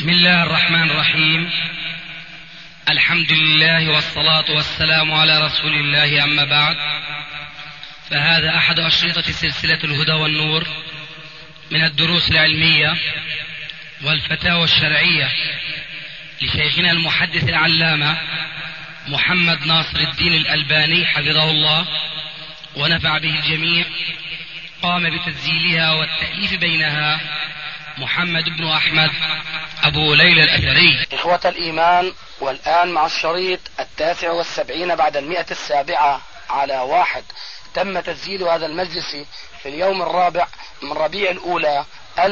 بسم الله الرحمن الرحيم. الحمد لله والصلاة والسلام على رسول الله، أما بعد، فهذا أحد أشرطة سلسلة الهدى والنور من الدروس العلمية والفتاوى الشرعية لشيخنا المحدث العلامة محمد ناصر الدين الألباني حفظه الله ونفع به الجميع. قام بتسجيلها والتأليف بينها محمد بن أحمد أبو ليلى الأثري. إخوة الإيمان، والآن مع الشريط 79 بعد 107 على 1. تم تسجيل هذا المجلس في اليوم الرابع من ربيع الأولى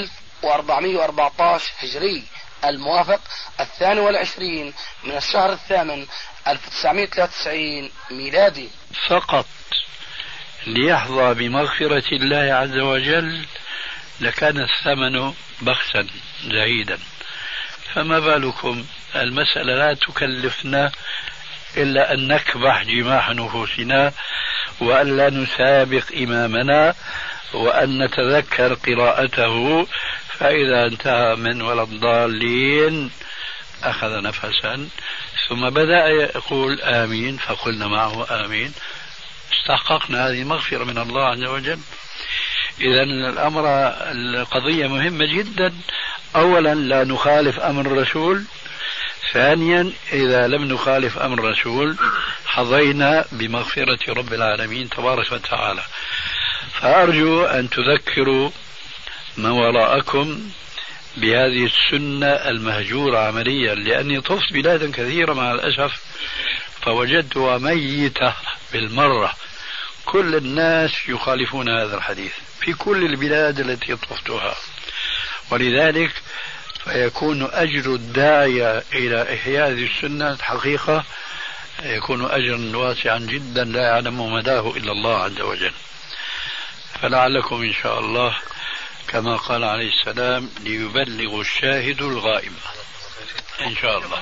1414 هجري، الموافق 22 من الشهر الثامن 1993 ميلادي. فقط ليحظى بمغفرة الله عز وجل لكان الثمن بخسا زهيدا، فما بالكم المسألة لا تكلفنا إلا أن نكبح جماح نفوسنا، وأن لا نسابق إمامنا، وأن نتذكر قراءته، فإذا انتهى من ولا الضالين أخذ نفسا ثم بدأ يقول آمين، فقلنا معه آمين، استحققنا هذه المغفرة من الله عز وجل. إذا القضية مهمة جدا. أولا لا نخالف أمر الرسول، ثانيا إذا لم نخالف أمر الرسول حظينا بمغفرة رب العالمين تبارك وتعالى. فأرجو أن تذكروا من وراءكم بهذه السنة المهجورة عمليا، لأني طفت بلادا كثيرة مع الأسف فوجدتها ميتة بالمرة. كل الناس يخالفون هذا الحديث في كل البلاد التي طفتها، ولذلك فيكون أجر الداعية إلى إحياء هذه السنة حقيقة يكون أجرا واسعا جدا لا يعلم مداه إلا الله عز وجل. فلعلكم إن شاء الله كما قال عليه السلام ليبلغ الشاهد الغائب إن شاء الله.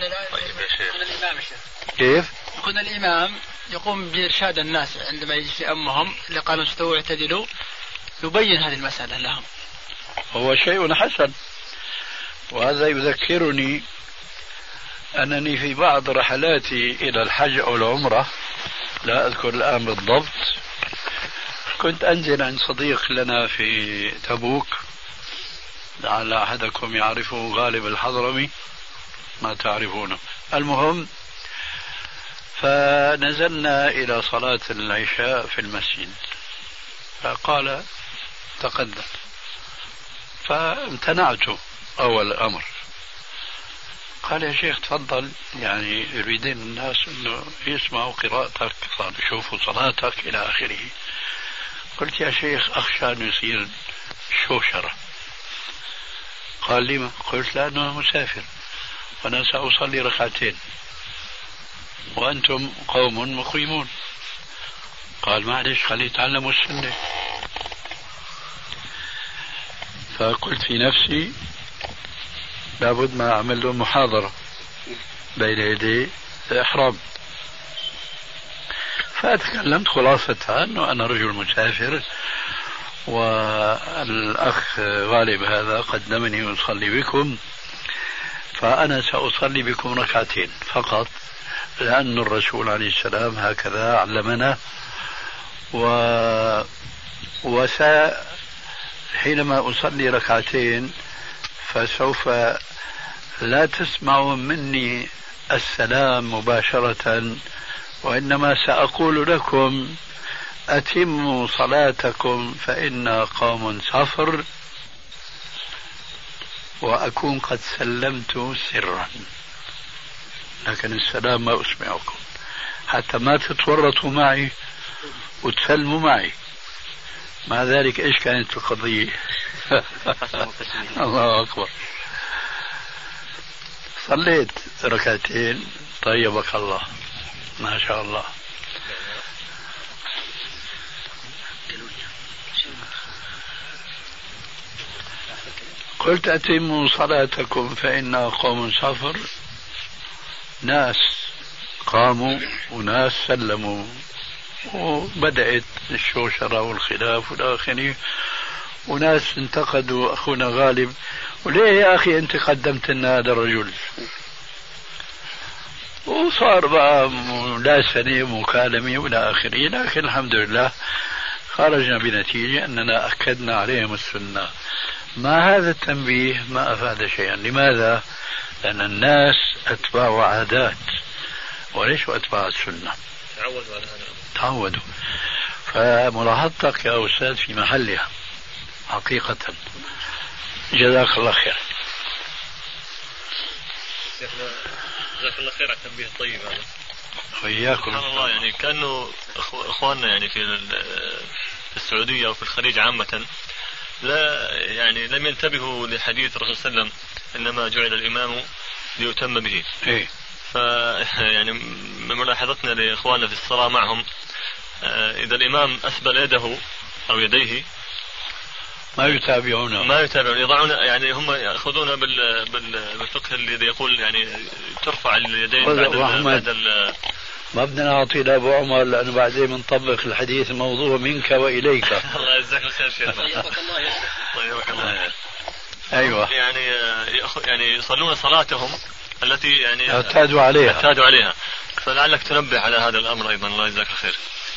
كيف؟ يكون الإمام يقوم بإرشاد الناس عندما يجي في أمهم اللي قالوا استووا اعتدلوا، يبين هذه المسألة لهم. هو شيء حسن، وهذا يذكرني أنني في بعض رحلاتي إلى الحج أو العمرة، لا أذكر الآن بالضبط، كنت أنزل عند صديق لنا في تبوك، لعل أحدكم يعرفه، غالب الحضرمي، ما تعرفونه. المهم فنزلنا إلى صلاة العشاء في المسجد، فقال تقدم، فامتنعت أول أمر. قال يا شيخ تفضل، يعني يريدين الناس أنه يسمعوا قراءتك، يشوفوا صلاتك إلى آخره. قلت يا شيخ أخشى أن يصير شوشرة. قال لما؟ قلت لأنه مسافر وأنا سأصلي ركعتين وأنتم قوم مقيمون. قال معلش خليه يتعلموا السنة. فقلت في نفسي لابد ما أعمل له محاضرة بين يدي الإحرام. فتكلمت خلاصة أنه أنا رجل مسافر، والأخ غالب هذا قدمني يصلي بكم، فأنا سأصلي بكم ركعتين فقط، لأن الرسول عليه السلام هكذا علمنا. حينما أصلي ركعتين فسوف لا تسمعوا مني السلام مباشرة، وإنما سأقول لكم أتموا صلاتكم فإنا قوم سفر، وأكون قد سلمت سرا، لكن السلام ما أسمعكم حتى ما تتورطوا معي وتسلموا معي. مع ذلك إيش كانت القضية؟ الله أكبر. صليت ركعتين، طيبك الله، ما شاء الله. قلت أتموا صلاتكم فإنا قوم سفر، ناس قاموا وناس سلموا، وبدأت الشوشرة والخلاف والآخرين، وناس انتقدوا أخونا غالب وليه يا أخي أنت قدمت لنا هذا الرجل؟ وصار بقى ملاسنة مكالمة وإلى آخره، لكن الحمد لله خرجنا بنتيجة أننا أكدنا عليهم السنة. مع هذا التنبيه ما أفاد شيئا. لماذا؟ لأن الناس أتباع عادات وليسوا أتباع السنة، تعودوا على هذا، تعودوا. فملاحظتك يا أستاذ في محلها حقيقة. جزاك الله خير. جزاك الله خير على التنبيه الطيب هذا. وإياكم. سبحان الله، يعني كأنه إخواننا يعني في السعودية وفي الخليج عامة لا يعني لم ينتبهوا لحديث الرسول صلى الله عليه وسلم إنما جعل الإمام ليتم به. إيه. يعني من ملاحظتنا لإخواننا في الصلاة معهم، إذا الإمام أسبل يده أو يديه ما يتابعون، يضعون، يعني هم يأخذون بالفقه الذي يقول يعني ترفع اليدين بعد ما بدنا نعطي لأبو عمر لأنه بعدين بنطبق الحديث الموضوع منك وإليك. الله يجزاك الخير شيخنا. الله. أيوة. يعني يصلون صلاتهم التي يعني اعتادوا عليها. فلعلك تنبه على هذا الأمر أيضا. الله يجزاك الخير.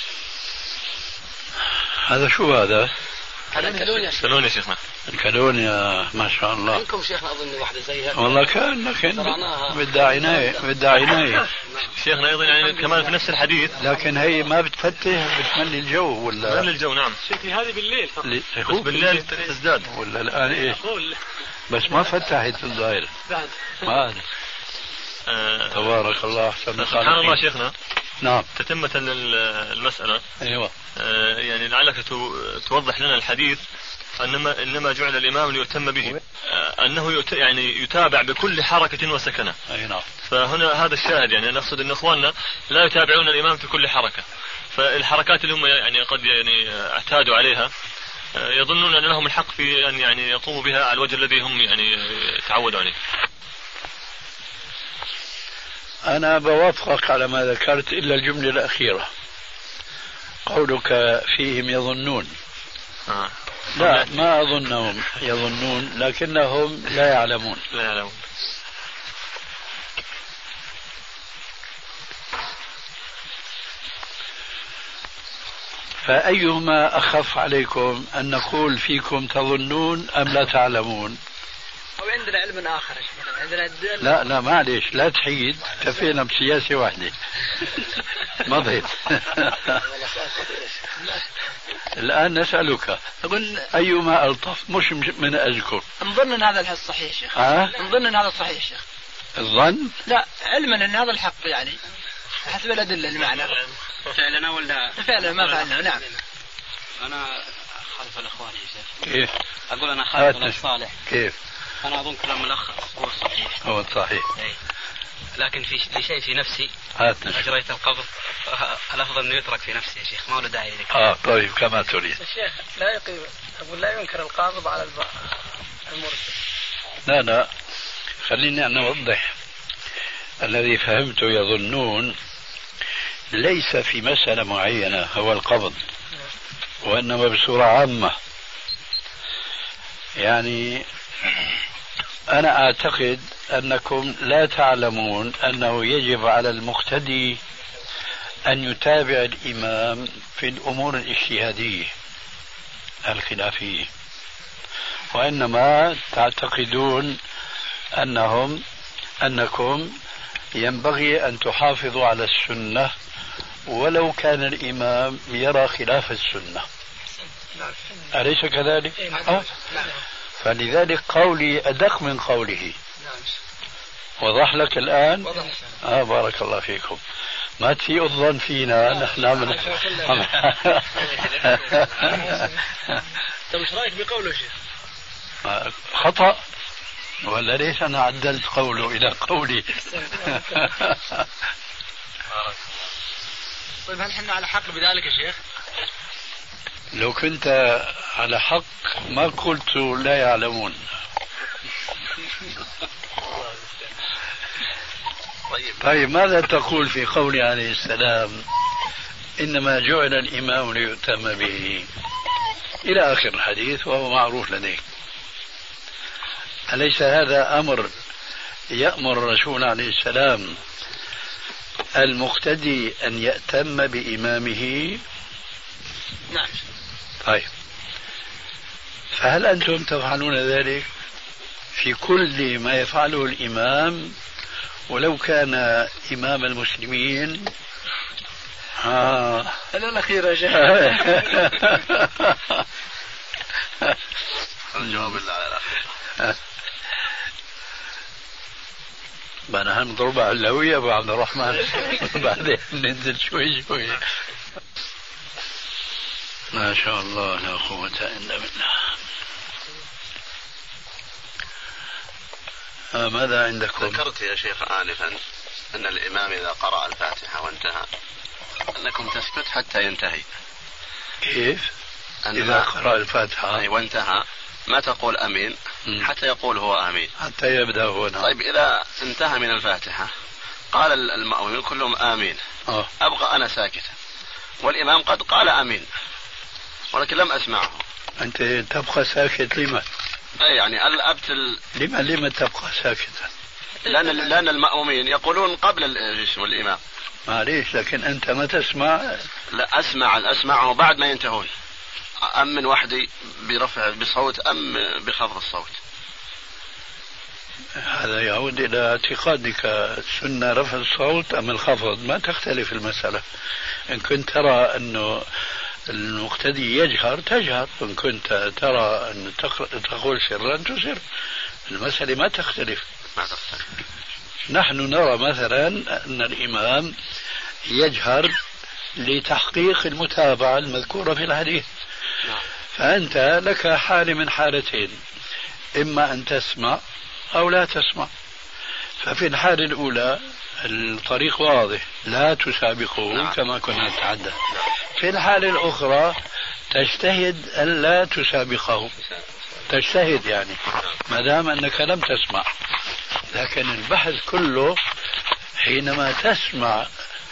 هذا شو هذا؟ هذا الكالون يا شيخنا. الكالون يا ما شاء الله. عندكم شيخنا أظن واحدة زيها. والله كان لكن بدها عناية. شيخنا أيضا يعني كمان في نفس الحديث. لكن هي ما بتفتح، بتملي الجو ولا؟ بتملي الجو نعم. شيخي هذه بالليل فقط. بس بالليل تزداد. ولا الآن إيه؟ بس ما فتحت الظاهر. ما تبارك الله أحسن. سبحان الله شيخنا. نعم. تتمة المسألة. أيوة. يعني لعلك توضح لنا الحديث إنما جعل الإمام ليتم به، أنه يعني يتابع بكل حركة وسكنة. أي نعم. فهنا هذا الشاهد، يعني نقصد أن إخواننا لا يتابعون الإمام في كل حركة، فالحركات اللي هم يعني قد يعني اعتادوا عليها يظنون أن لهم الحق في أن يعني يقوموا بها على الوجه الذي هم يعني تعودوا عليه. أنا بوافقك على ما ذكرت إلا الجملة الأخيرة، قولك فيهم يظنون. لا ما أظنهم يظنون، لكنهم لا يعلمون. فأيهما أخف عليكم، أن نقول فيكم تظنون أم لا تعلمون؟ وعندنا علم آخر عندنا لا معلش، لا تحيد، كفينا بسياسة واحدة. مضيت. الآن نسألك أيما ألطف، مش من أجلكم. نظن أن هذا الحق صحيح شيخ. نظن أن هذا صحيح شيخ. الظن؟ لا، علما أن هذا الحق يعني حسب الأدلة المعنى. فعلنا ولا فعلا ما فعلنا. نعم. أنا خلف الأخوان يا شيخ. كيف؟ أقول أنا خالف الصالح. كيف؟ أنا أظن كلام ملخص هو الصحيح. هو الصحيح. لكن في لشيء في نفسي أجريت القبض، الأفضل أنه يترك في نفسي يا شيخ، ما له داعي لك. طيب كما تريد. الشيخ لا يقيم، أقول لا ينكر القابض على المرسل. لا خليني أنا أوضح. الذي فهمته يظنون ليس في مسألة معينة هو القبض، وإنما بصورة عامة. يعني أنا أعتقد أنكم لا تعلمون أنه يجب على المقتدي أن يتابع الإمام في الأمور الاجتهادية الخلافية، وإنما تعتقدون أنكم ينبغي أن تحافظوا على السنة ولو كان الإمام يرى خلاف السنة. أليس كذلك؟ فلذلك قولي أدق من قوله. وضح لك الآن؟ بارك الله فيكم. ما تسيء الظن فينا نحن من طيب ايش رايك بقوله شيخ؟ خطأ ولا ليش أنا عدلت قوله إلى قولي؟ طيب هل احنا على حق بذلك يا شيخ؟ لو كنت على حق ما قلت لا يعلمون. طيب ماذا تقول في قول عليه السلام إنما جعل الإمام ليؤتم به إلى آخر الحديث وهو معروف لديك؟ أليس هذا أمر يأمر الرسول عليه السلام المقتدي أن يأتم بإمامه؟ نعم. طيب، فهل أنتم تفعلون ذلك في كل ما يفعله الإمام ولو كان إمام المسلمين؟ أنا الأخير يا شيخ. الجواب اللي على الأخير. أنا هنضربها علوية أبو عبد الرحمن بعدين ننزل شوي شوي. ما شاء الله لا قوة إلا بالله. ماذا عندكم؟ ذكرت يا شيخ آنفا أن الإمام إذا قرأ الفاتحة وانتهى أنكم تسكت حتى ينتهي. كيف؟ إذا قرأ الفاتحة وانتهى ما تقول أمين حتى يقول هو آمين حتى يبدأ هو. طيب إذا انتهى من الفاتحة قال المأمومين كلهم آمين، أبقى أنا ساكتا والإمام قد قال آمين ولكن لم أسمعه. أنت تبقى ساكت لما؟ يعني أبتل لما تبقى ساكتا؟ لأن المأمومين يقولون قبل الإمام. معليش، لكن أنت ما تسمع. لا أسمعه بعد ما ينتهون، أم من وحدي برفع بصوت أم بخفض الصوت. هذا يعود إلى اعتقادك، السنة رفع الصوت أم الخفض، ما تختلف المسألة. إن كنت ترى أنه المقتدي يجهر تجهر، إن كنت ترى أن تقول سرا تسر، المسألة ما تختلف. نحن نرى مثلا أن الإمام يجهر لتحقيق المتابعة المذكورة في الحديث، فأنت لك حالة من حالتين، إما أن تسمع أو لا تسمع. ففي الحالة الأولى الطريق واضح، لا تسابقه كما كنا نتحدث. في الحالة الأخرى تجتهد أن لا تسابقه، تجتهد يعني ما دام أنك لم تسمع. لكن البحث كله حينما تسمع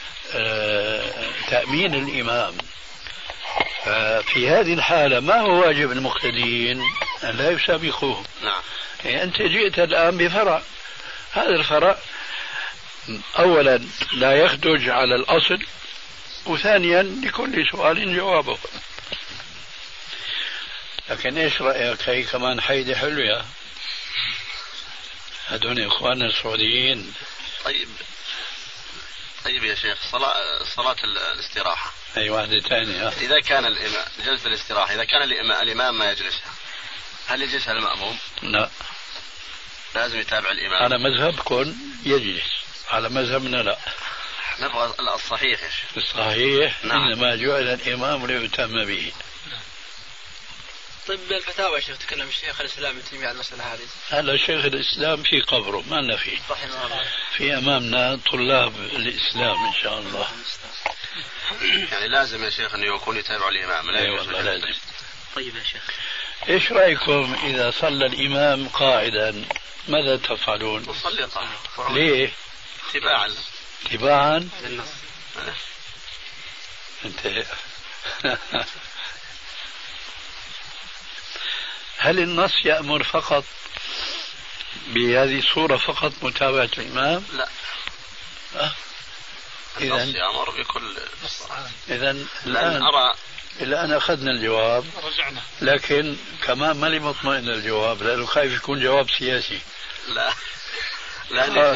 تأمين الإمام. في هذه الحالة ما هو واجب المقتدين؟ أن لا يسابقوه. يعني أنت جئت الآن بفرع، هذا الفرع أولا لا يخرج على الأصل، وثانيا لكل سؤال جوابه. لكن إيش رأيك؟ هي كمان حيدة حلوة، هذول إخواننا السعوديين. طيب يا شيخ، صلاة الاستراحة أي واحدة ثانية. إذا كان الإمام جلسة الاستراحة، إذا كان الإمام ما يجلسها، هل يجلسها المأموم؟ لا، لازم يتابع الإمام. على مذهبكم يجلس، على مذهبنا لا. نبغى الصحيح يا شيخ. الصحيح إنما جعل الإمام ليؤتم به. طيب بالفتاوى يا شيخ تكلم الشيخ الإسلام ابن تيمية عن المسألة هذه. هذا شيخ الإسلام في قبره ما لنا فيه. في أمامنا طلاب الإسلام إن شاء الله. يعني لازم يا شيخ أنه يكون يتابع الإمام. لا والله لازم. طيب يا شيخ، إيش رأيكم إذا صلى الإمام قاعدا ماذا تفعلون؟ نصلي قاعدا. ليه؟ اتباعا للنص. انتهى. هل النص يأمر فقط بهذه الصورة فقط متابعة الإمام؟ لا. النص يأمر بكل الصلاة. إذن الآن أخذنا الجواب، لكن كمان ما لي مطمئن الجواب لأنه خايف يكون جواب سياسي. لا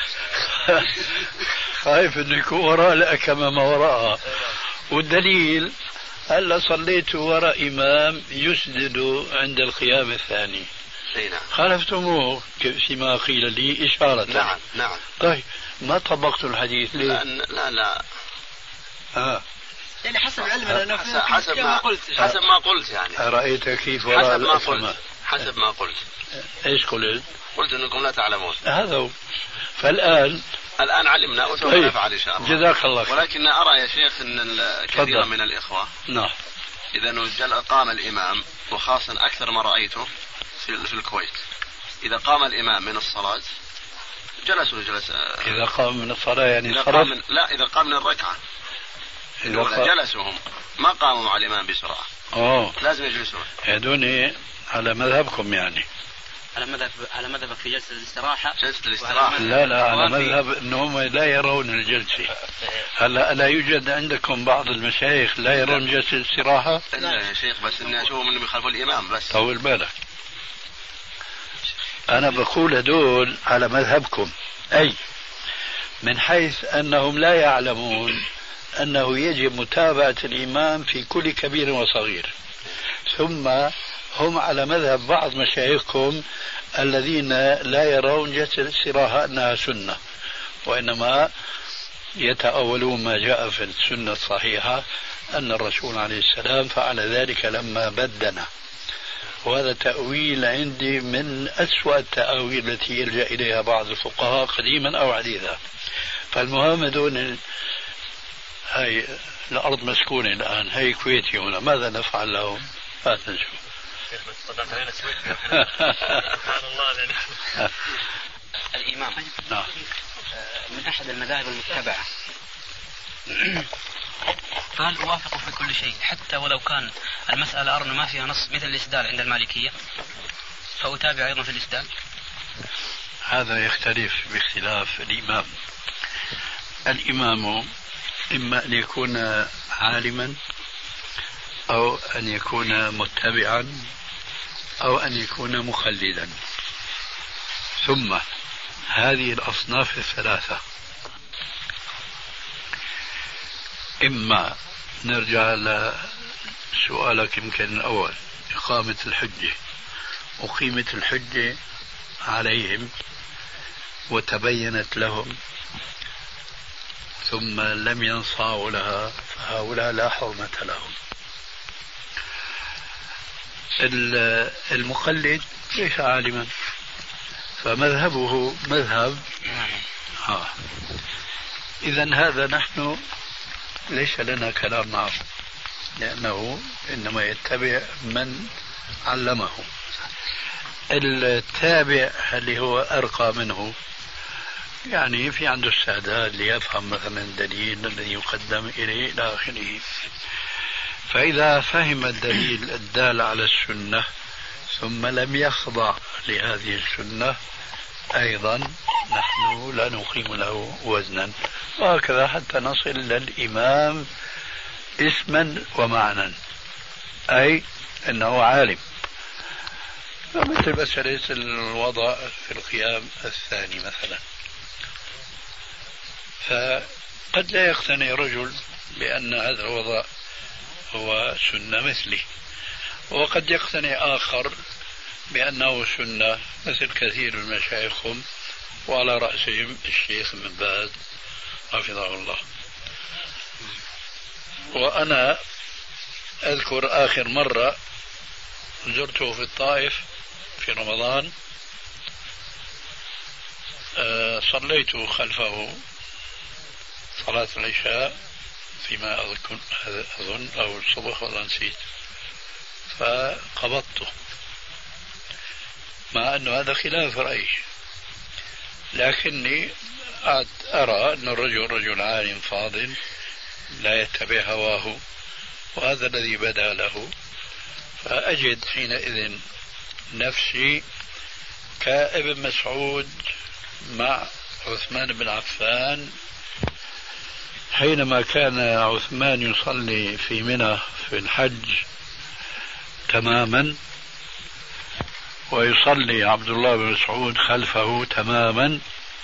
خايف انه يكون وراء لا كما ما وراءها. والدليل هلا صليت وراء إمام يسجد عند القيام الثاني، خالفتموه فيما قيل لي إشارة. نعم. طيب ما طبقت الحديث ليه؟ لا. يعني حسب علمنا حسب ما قلت يعني. رأيت كيف وراء الأسماء؟ حسب ما قلت. ايش قلت؟ قلت انكم لا تعلمون. هذا هو. فالآن علمنا وسوف نفعل ان شاء الله. جزاك الله خير. ولكن ارى يا شيخ ان الكثير من الاخوه اذا قام الامام، وخاصه اكثر ما رايته في الكويت، اذا قام الامام من الصلاه جلسوا اذا قام من الصلاه يعني اذا قام من الركعه جلسوا هم، ما قاموا مع الامام بسرعه. لازم يجلسون. يدوني على مذهبكم يعني. على مذهبك في جلسة الاستراحة. جلسة الاستراحة لا على مذهب أنهم لا يرون الجلسة. هلا لا يوجد عندكم بعض المشايخ لا يرون جلسة الاستراحة؟ لا يا شيخ، بس إني أشوفهم إنهم يخالفوا الإمام بس. طول بالك، أنا بقول هدول على مذهبكم، أي من حيث أنهم لا يعلمون أنه يجب متابعة الإمام في كل كبير وصغير، ثم هم على مذهب بعض مشايخكم الذين لا يرون جلسة الاستراحة أنها سنة، وإنما يتأولون ما جاء في السنة الصحيحة أن الرسول عليه السلام فعل ذلك لما بدنا. وهذا تأويل عندي من أسوأ التأويل التي يلجأ إليها بعض الفقهاء قديما أو حديثا. فالمهم دون هاي الأرض مسكونة الآن، هاي كويتي هنا، ماذا نفعل لهم؟ لا تنسوا. الإمام من أحد المذاهب المتبعة، فهل أوافق في كل شيء حتى ولو كان المسألة أرى ما فيها نص مثل الإسدال عند المالكية، فأتابع أيضا في الإسدال؟ هذا يختلف باختلاف الإمام. الإمام إما أن يكون عالما أو أن يكون متبعا أو أن يكون مخلدا. ثم هذه الأصناف الثلاثة إما نرجع لسؤالك يمكن الأول، إقامة الحجة، أقيمت الحجة عليهم وتبينت لهم ثم لم ينصاعوا لها، فهؤلاء لا حرمة لهم. المقلد ليس عالما فمذهبه مذهب إذن هذا نحن ليس لنا كلام معه، لأنه إنما يتبع من علمه. التابع اللي هو أرقى منه يعني في عنده استعداد ليفهم مثلا الدليل الذي يقدم إليه إلى آخره. فإذا فهم الدليل الدال على السنة ثم لم يخضع لهذه السنة أيضا نحن لا نقيم له وزنا، وهكذا حتى نصل للإمام اسما ومعنى، أي أنه عالم. مثل مسألة الوضع في القيام الثاني مثلا، فقد لا يقتنع رجل بأن هذا الوضع هو سنة مثلي، وقد يقتنع آخر بأنه سنة مثل كثير من مشايخهم، وعلى رأسهم الشيخ ابن باز حفظه الله. وأنا أذكر آخر مرة زرته في الطائف في رمضان، صليت خلفه صلاة العشاء فيما أظن أو الصبح ولا نسيت، فقبضته مع أنه هذا خلاف رأيي، لكني أرى أن الرجل رجل عالم فاضل لا يتبع هواه، وهذا الذي بدا له. فأجد حينئذ نفسي كابن مسعود مع عثمان بن عفان حينما كان عثمان يصلي في منى في الحج تماما ويصلي عبد الله بن مسعود خلفه تماما،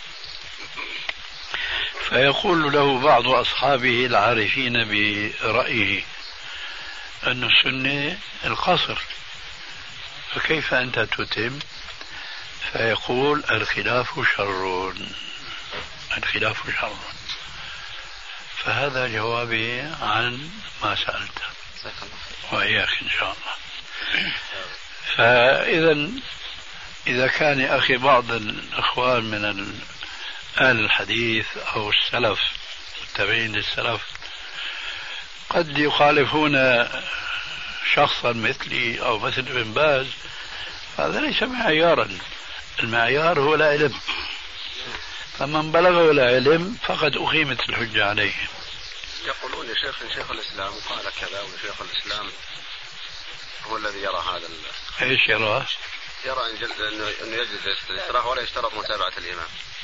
فيقول له بعض أصحابه العارفين برأيه أن السنة القصر، فكيف أنت تتم؟ فيقول الخلاف شر، الخلاف شر. فهذا جوابي عن ما سألت، وإياك إن شاء الله. فإذا إذا كان يا أخي بعض الأخوان من أهل الحديث أو السلف التابعين للسلف قد يخالفون شخصا مثلي أو مثل ابن باز، هذا ليس معيارا. المعيار هو العلم، فمن بلغه العلم فقد أقيمت الحجة عليه. يقولون يا شيخ الإسلام قال كذا، وشيخ الإسلام هو الذي يرى هذا. ايش يراه؟ يرى أنه يجلس الاستراحة ولا يشترط متابعة الإمام.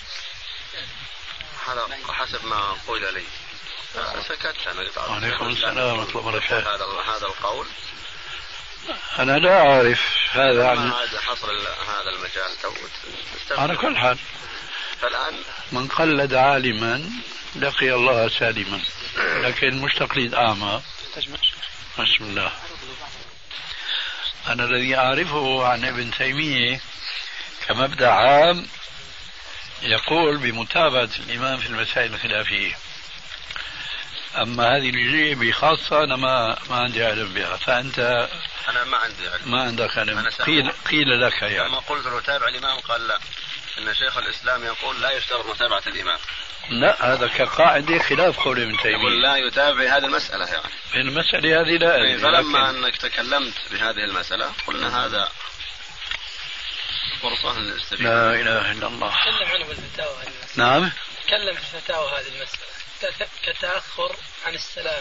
هذا حسب ما قيل لي. سكت أنا. عليكم السلام ورحمة الله وبركاته. هذا القول أنا لا أعرف هذا عن حصر هذا المجال. على كل حال فالآن من قلد عالما لقي الله سالما، لكن مش تقليد أعمى. بسم الله. أنا الذي أعرفه عن ابن تيمية كمبدأ عام يقول بمتابعة الإمام في المسائل الخلافية. أما هذه الجزئية بخاصة أنا ما عندي علم بها. فأنت أنا ما عندي علم. ما عندك علم. قيل لك يعني. لما قلت له تابع الإمام قال لا، إن شيخ الإسلام يقول لا يشترط متابعة الإمام. لا، هذا كقاعدة خلاف قول ابن تيمية. يقول لا يتابع هذه المسألة يعني. المسألة هذه لا. فلما أنك تكلمت بهذه المسألة قلنا هذا فرصة للاستفادة. لا إله إلا الله. تكلم عنه بالفتاوى. نعم. تكلم في الفتاوى هذه المسألة كتأخر عن السلام.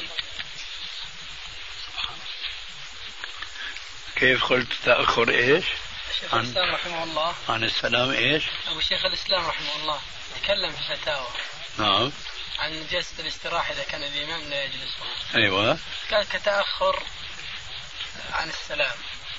كيف قلت تأخر إيش؟ شيخ الإسلام رحمه الله عن السلام إيش؟ أبو شيخ الإسلام رحمه الله تكلم في الفتاوى. نعم. عن جلسة الاستراحة إذا كان الإمام لا يجلس. أيوة. قال كتأخر عن السلام.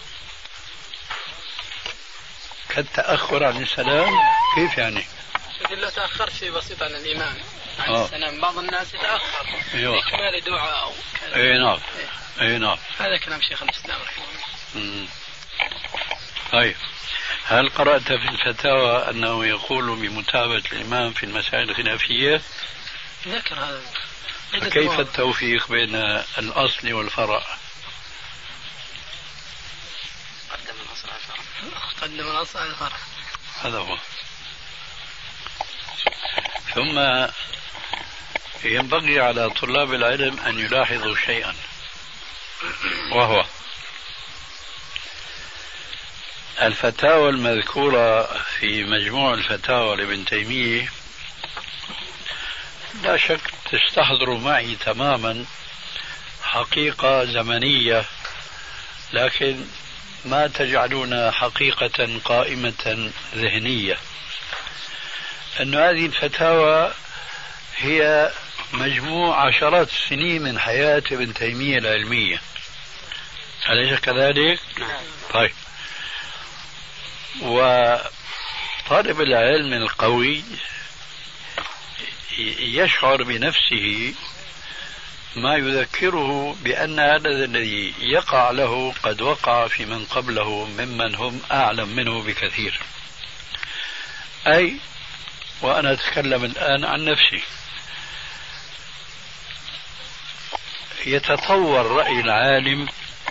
كالتأخر عن السلام كيف يعني؟ لو تأخرت شيء بسيط عن الإمام عن السلام بعض الناس يتأخر في كمال دعاء أو كذا. أي نعم. أي نعم. هذا كلام شيخ الإسلام رحمه الله. طيب، هل قرأت في الفتاوى أنه يقول بمتابعة الإمام في المسائل الخلافية؟ ذكر هذا. كيف التوفيق بين الأصل والفرع؟ قدم الأصل على الفرع. هذا هو. ثم ينبغي على طلاب العلم أن يلاحظوا شيئا، وهو الفتاوى المذكورة في مجموع الفتاوى لابن تيمية لا شك تستحضر معي تماما حقيقة زمنية، لكن ما تجعلون حقيقة قائمة ذهنية. أن هذه الفتاوى هي مجموع عشرات السنين من حياة ابن تيمية العلمية، أليس كذلك؟ طيب، وطالب العلم القوي يشعر بنفسه ما يذكره بأن هذا الذي يقع له قد وقع في من قبله ممن هم أعلم منه بكثير. أي وأنا أتكلم الآن عن نفسي، يتطور رأي العالم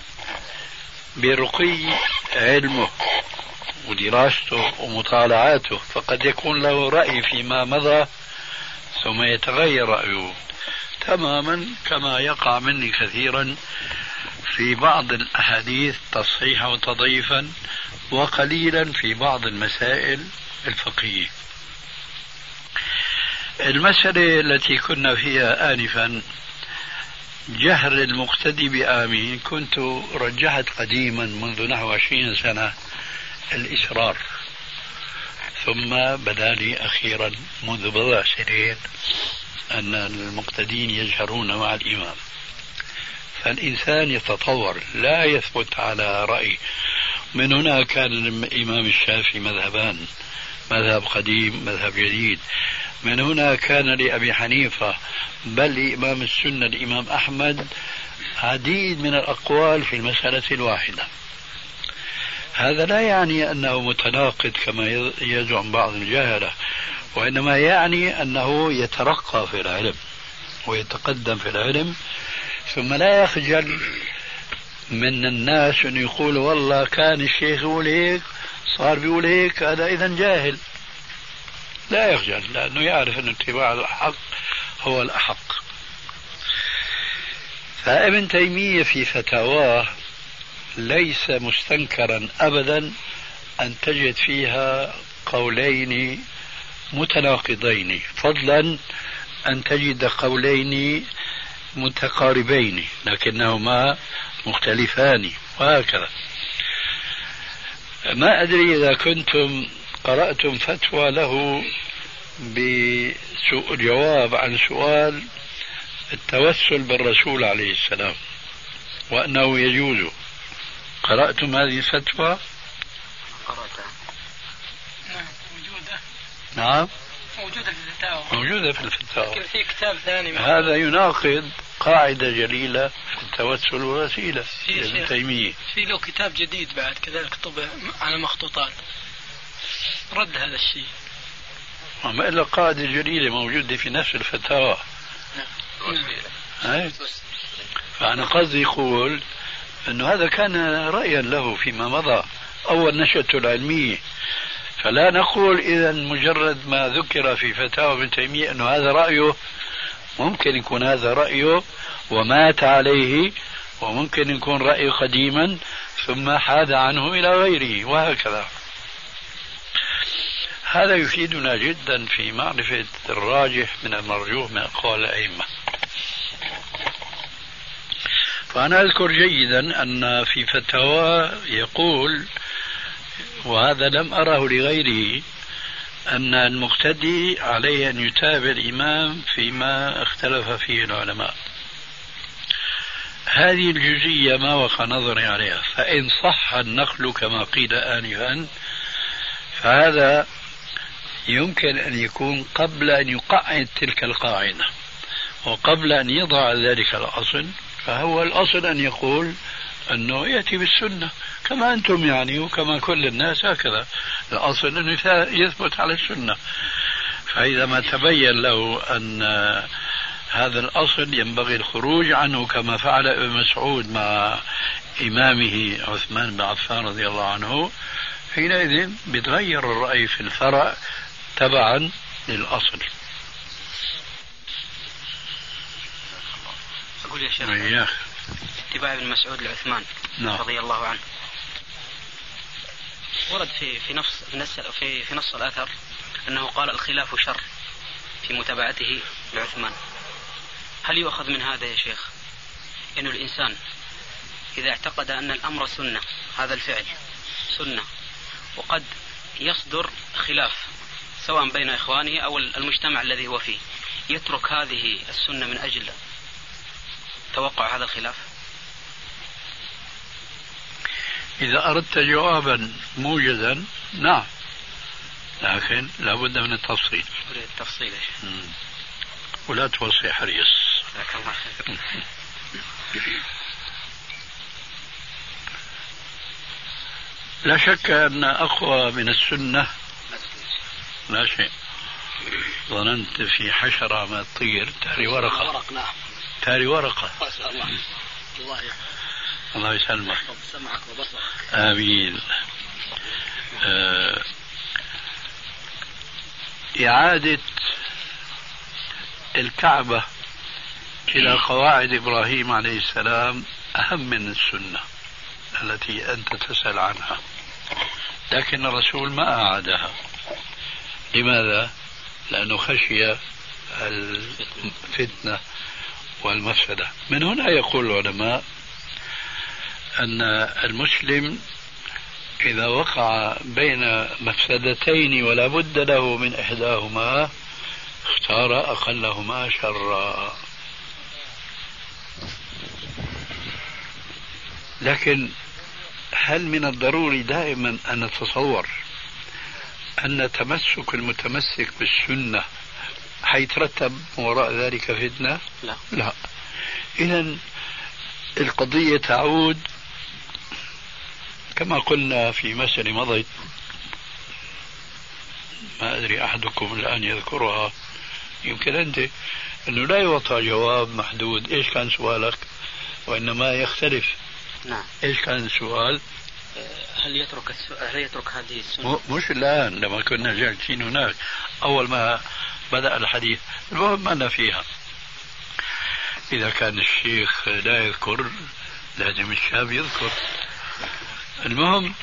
برقي علمه ودراسته ومطالعاته، فقد يكون له رأي فيما مضى ثم يتغير رأيه تماما، كما يقع مني كثيرا في بعض الأحاديث تصحيحا وتضعيفا، وقليلا في بعض المسائل الفقهية. المسألة التي كنا فيها آنفا جهر المقتدي بآمين، كنت رجحت قديما منذ نحو 20 سنة الإسرار، ثم بدا لي أخيرا منذ بضع سنين أن المقتدين يجهرون مع الإمام. فالإنسان يتطور، لا يثبت على رأي. من هنا كان الإمام الشافعي مذهبان، مذهب قديم مذهب جديد. من هنا كان لأبي حنيفة بل لإمام السنة الإمام أحمد عديد من الأقوال في المسألة الواحدة. هذا لا يعني أنه متناقض كما يزعم بعض الجهلة، وإنما يعني أنه يترقى في العلم ويتقدم في العلم، ثم لا يخجل من الناس أن يقول والله كان الشيخ يقول هيك صار بيقول هيك، هذا إذن جاهل. لا يخجل، لأنه يعرف أن اتباع الحق هو الأحق. فابن تيمية في فتاواه ليس مستنكرا أبدا أن تجد فيها قولين متناقضين، فضلا أن تجد قولين متقاربين لكنهما مختلفان، وهكذا. ما أدري إذا كنتم قرأتم فتوى له بجواب عن سؤال التوسل بالرسول عليه السلام وأنه يجوز. قرأتم هذه الفتوى؟ قرأتها. نعم موجودة. نعم موجودة في الفتاوى. موجودة في الفتاوى. لكن في كتاب ثاني هذا يناقض قاعدة جليلة التوسل وسيلة ابن تيمية. في له كتاب جديد بعد كذلك طبع على مخطوطات رد هذا الشيء. ما إلا قاعدة جليلة موجودة في نفس الفتاوى. نعم. فأنا قصدي يقول أنه هذا كان رأيا له فيما مضى أول نشأته العلمية، فلا نقول إذا مجرد ما ذكر في فتاوى ابن تيمية أنه هذا رأيه. ممكن يكون هذا رأيه ومات عليه، وممكن يكون رأيه قديما ثم حاد عنه إلى غيره، وهكذا. هذا يفيدنا جدا في معرفة الراجح من المرجوح من أقوال الأئمة. فأنا أذكر جيدا أن في فتاوى يقول، وهذا لم أره لغيره، أن المقتدي عليه أن يتابع الإمام فيما اختلف فيه العلماء. هذه الجزئية ما وقع نظري عليها، فإن صح النقل كما قيل آنفا فهذا يمكن أن يكون قبل أن يقعد تلك القاعدة وقبل أن يضع ذلك الأصل. فهو الأصل أن يقول أنه يأتي بالسنة كما أنتم يعني وكما كل الناس هكذا، الأصل أنه يثبت على السنة. فإذا ما تبين له أن هذا الأصل ينبغي الخروج عنه كما فعل ابن مسعود مع إمامه عثمان بن عفان رضي الله عنه، حينئذ بيتغير الرأي في الفرع تبعا للأصل. أقول يا شيخ اتباع ابن مسعود لعثمان رضي الله عنه ورد في نص الأثر أنه قال الخلاف شر في متابعته لعثمان. هل يؤخذ من هذا يا شيخ أن الإنسان إذا اعتقد أن الأمر سنة، هذا الفعل سنة، وقد يصدر خلاف سواء بين إخوانه أو المجتمع الذي هو فيه، يترك هذه السنة من أجل توقع هذا الخلاف؟ إذا أردت جوابا موجزا نعم، لكن لابد من التفصيل. ولا توصي حريص. لا شك أن أقوى من السنة لا شيء. ظننت في حشرة ما تطير تاري ورقة. تاري ورقة. الله يسلمك. آمين. إعادة الكعبة إلى قواعد إبراهيم عليه السلام أهم من السنة التي أنت تسأل عنها، لكن الرسول ما أعادها. لماذا؟ لأنه خشي الفتنة والمفسدة. من هنا يقول العلماء أن المسلم إذا وقع بين مفسدتين ولا بد له من إحداهما اختار أقلهما شرا. لكن هل من الضروري دائما أن نتصور أن تمسك المتمسك بالسنة حيترتب وراء ذلك فتنة؟ لا. إذن القضية تعود كما قلنا في مسألة مضت، ما أدري أحدكم الآن يذكرها، يمكن أنت، أنه لا يعطى جواب محدود. إيش كان سؤالك؟ وإنما يختلف. نعم. إيش كان السؤال؟ هل يترك هذه السنة؟ مش الآن، لما كنا جالسين هناك أول ما بدأ الحديث. المهم أنا فيها إذا كان الشيخ لا يذكر لازم الشاب يذكر. المهم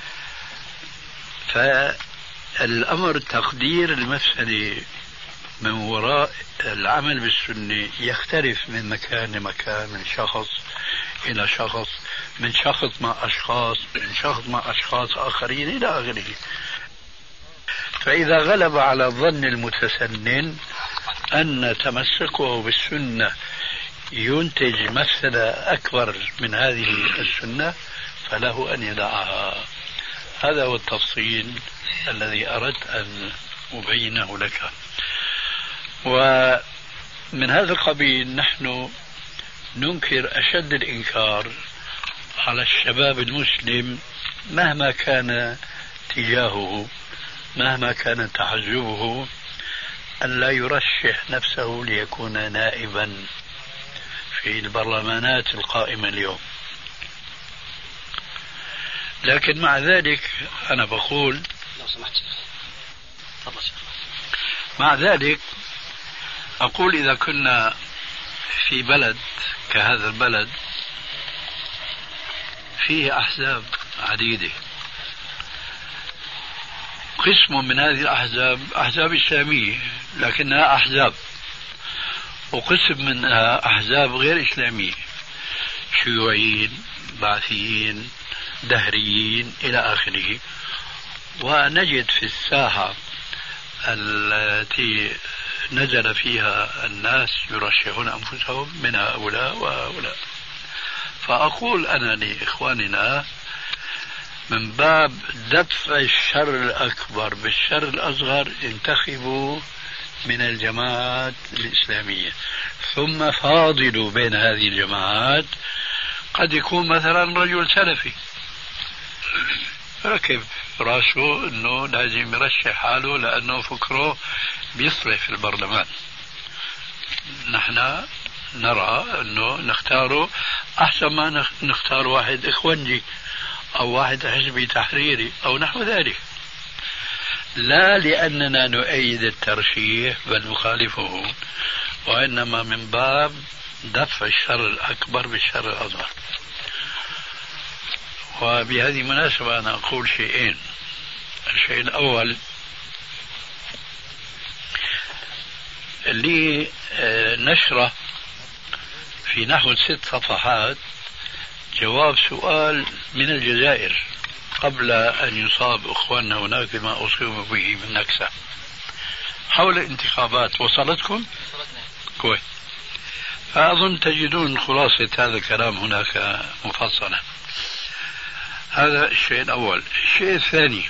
فالأمر تقدير المسألة من وراء العمل بالسنة يختلف من مكان لمكان، من شخص إلى شخص، من شخص مع أشخاص، من شخص مع أشخاص آخرين إلى آخره. فإذا غلب على ظن المتسنن أن تمسكه بالسنة ينتج مفسدة أكبر من هذه السنة فله أن يدعها. هذا هو التفصيل الذي أردت أن أبينه لك. ومن هذا القبيل نحن ننكر أشد الإنكار على الشباب المسلم مهما كان تجاهه، مهما كان تحزبه، أن لا يرشح نفسه ليكون نائبا في البرلمانات القائمة اليوم. لكن مع ذلك أنا بقول لو سمحت مع ذلك أقول إذا كنا في بلد كهذا البلد فيه أحزاب عديدة، قسم من هذه الأحزاب أحزاب إسلامية لكنها أحزاب، وقسم منها أحزاب غير إسلامية، شيوعيين، بعثيين، دهريين إلى آخره. ونجد في الساحة التي نزل فيها الناس يرشحون أنفسهم من هؤلاء وهؤلاء. فأقول أنا لإخواننا من باب دفع الشر الأكبر بالشر الأصغر انتخبوا من الجماعات الإسلامية، ثم فاضلوا بين هذه الجماعات. قد يكون مثلا رجل سلفي ركب راسه أنه لازم يرشح حاله لأنه فكره بيصلح في البرلمان، نحن نرى أنه نختاره أحسن ما نختار واحد إخوانجي أو واحد حزبي تحريري أو نحو ذلك، لا لأننا نؤيد الترشيح بل نخالفه، وإنما من باب دفع الشر الأكبر بالشر الأصغر. وبهذه المناسبة أنا أقول شيئين. الشيء الأول، لي نشرة في نحو 6 صفحات جواب سؤال من الجزائر قبل أن يصاب أخواننا هناك بما أصيبوا به من نكسة حول الانتخابات. وصلتكم؟ كويس. فأظن تجدون خلاصة هذا الكلام هناك مفصلة. هذا الشيء الأول. الشيء الثاني،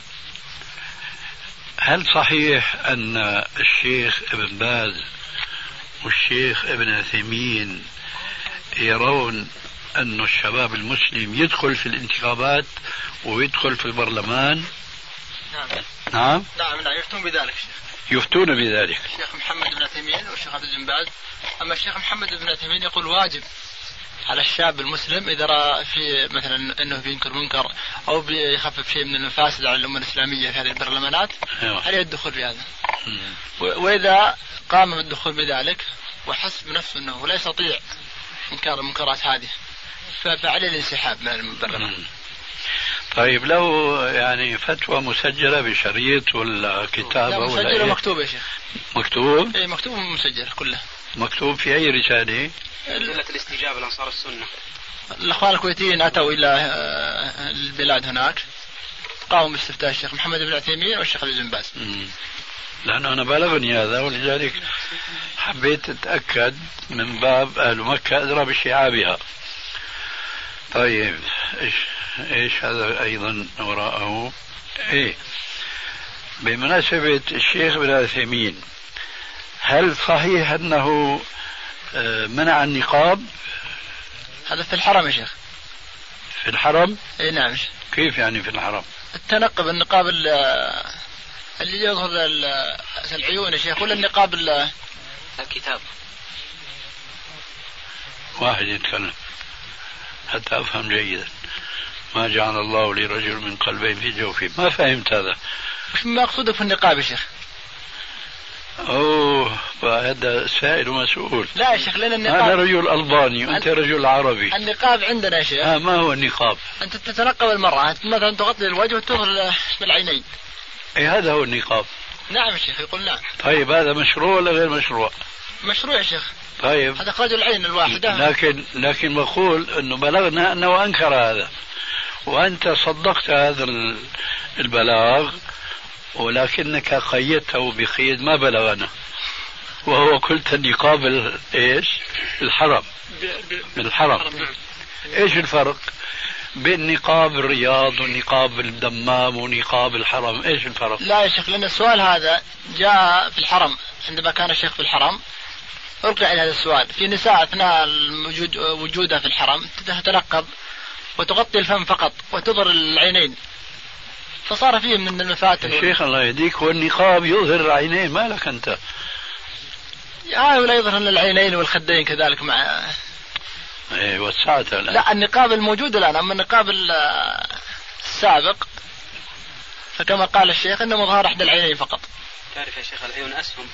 هل صحيح أن الشيخ ابن باز والشيخ ابن عثيمين يرون أن الشباب المسلم يدخل في الانتخابات ويدخل في البرلمان؟ نعم يفتون بذلك. يفتون بذلك الشيخ محمد بن عثيمين والشيخ عبد بن باز. أما الشيخ محمد بن عثيمين يقول واجب على الشاب المسلم إذا رأى في مثلا أنه بينكر منكر أو بيخفف شيء من المفاسد على الأمة الإسلامية في هذه البرلمانات عليه الدخول بهذا. وإذا قام بالدخول بذلك وحس بنفسه أنه لا يستطيع إنكار المنكرات هذه فعليه الانسحاب من البرلمان. طيب لو يعني فتوى مسجلة بشريط ولا كتابة ولا مسجلة مكتوبة يا شيخ؟ مكتوب؟ إيه مكتوب ومسجل كله. مكتوب في أي رسالة؟ رسالة الاستجابة لأنصار السنة. الأخوان الكويتيين أتوا إلى البلاد هناك قاموا باستفتاء الشيخ محمد بن عثيمين والشيخ عبد بن باز. لأنه أنا بلغني هذا ولذلك حبيت أتأكد من باب أهل مكة أدرى بشعابها. طيب إيش هذا أيضا وراءه؟ إيه بمناسبة الشيخ ابن عثيمين، هل صحيح أنه منع النقاب؟ هذا في الحرم يا شيخ. في الحرم؟ إيه نعم. كيف يعني في الحرم؟ التنقب، النقاب اللي يظهر العيون يا شيخ، ولا النقاب الكتاب؟ واحد يتكلم حتى أفهم جيدا. ما جعل الله لرجل من قلبين في جوفه. ما فهمت هذا. ما أقصده في النقاب يا شيخ؟ أوه هذا سائل ومسؤول. لا يا شيخ، لأن النقاب أنا رجل ألباني وأنت رجل عربي. النقاب عندنا يا شيخ. ما هو النقاب؟ أنت تتنقب المرأة، أنت مثلا تغطي الوجه وتظهر بالعينين. إيه هذا هو النقاب. نعم يا شيخ، يقول نعم. طيب هذا مشروع ولا غير مشروع؟ مشروع يا شيخ. طيب هذا أخرجوا العين الواحدة. لكن بقول أنه بلغنا أنه أنكر هذا، وأنت صدقت هذا البلاغ، ولكنك قيدته بقيد ما بلغنا، وهو قلت النقاب إيش؟ الحرم. إيش الفرق بين نقاب الرياض ونقاب الدمام ونقاب الحرم؟ إيش الفرق؟ لا يا شيخ، لأن السؤال هذا جاء في الحرم عندما كان الشيخ في الحرم، ألقي على هذا السؤال في نساء أثناء وجودها في الحرم تتنقب وتغطي الفم فقط وتظهر العينين، فصار فيه من المفاتن. الشيخ الله يهديك، والنقاب يظهر العينين، ما لك أنت؟ ولا يظهر العينين والخدين كذلك مع وسعتها الآن. لا، النقاب الموجود الآن، أما النقاب السابق فكما قال الشيخ إنه مظهر إحدى العينين فقط. تعرف يا شيخ العيون أسهم.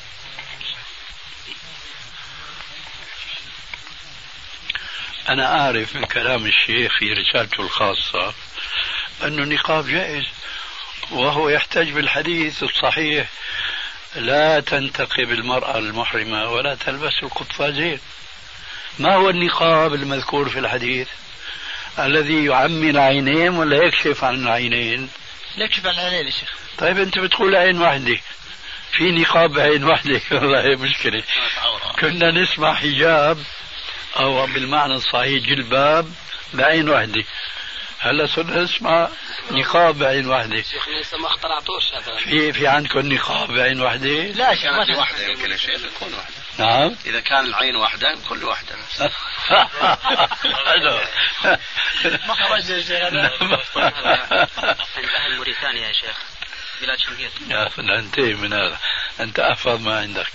أنا أعرف من كلام الشيخ في رسالته الخاصة أن النقاب جائز، وهو يحتج بالحديث الصحيح: لا تنتقب المرأة المحرمة ولا تلبس القفازين. ما هو النقاب المذكور في الحديث؟ الذي يعمي العينين ولا يكشف عن العينين؟ يكشف عن العينين يا شيخ. طيب أنت بتقول عين واحدة، في نقاب عين واحدة. والله مشكلة. كنا نسمع حجاب أو بالمعنى الصحيح جلباب بعين واحدة، هلا صرنا نسمع نقاب بعين واحدة. شيخ لسه ما اخترعتوش هذا. في عندكم نقاب بعين واحدة؟ لا شيخ، ما في واحدة. يمكن يا شيخ تكون واحدة. نعم، إذا كان العين واحدة كل واحدة. ما خرج يا شيخ. عند أهل موريتانيا يا شيخ، بلاد شنقيط. يا أخي انتهي من هذا، أنت أحفظ ما عندك.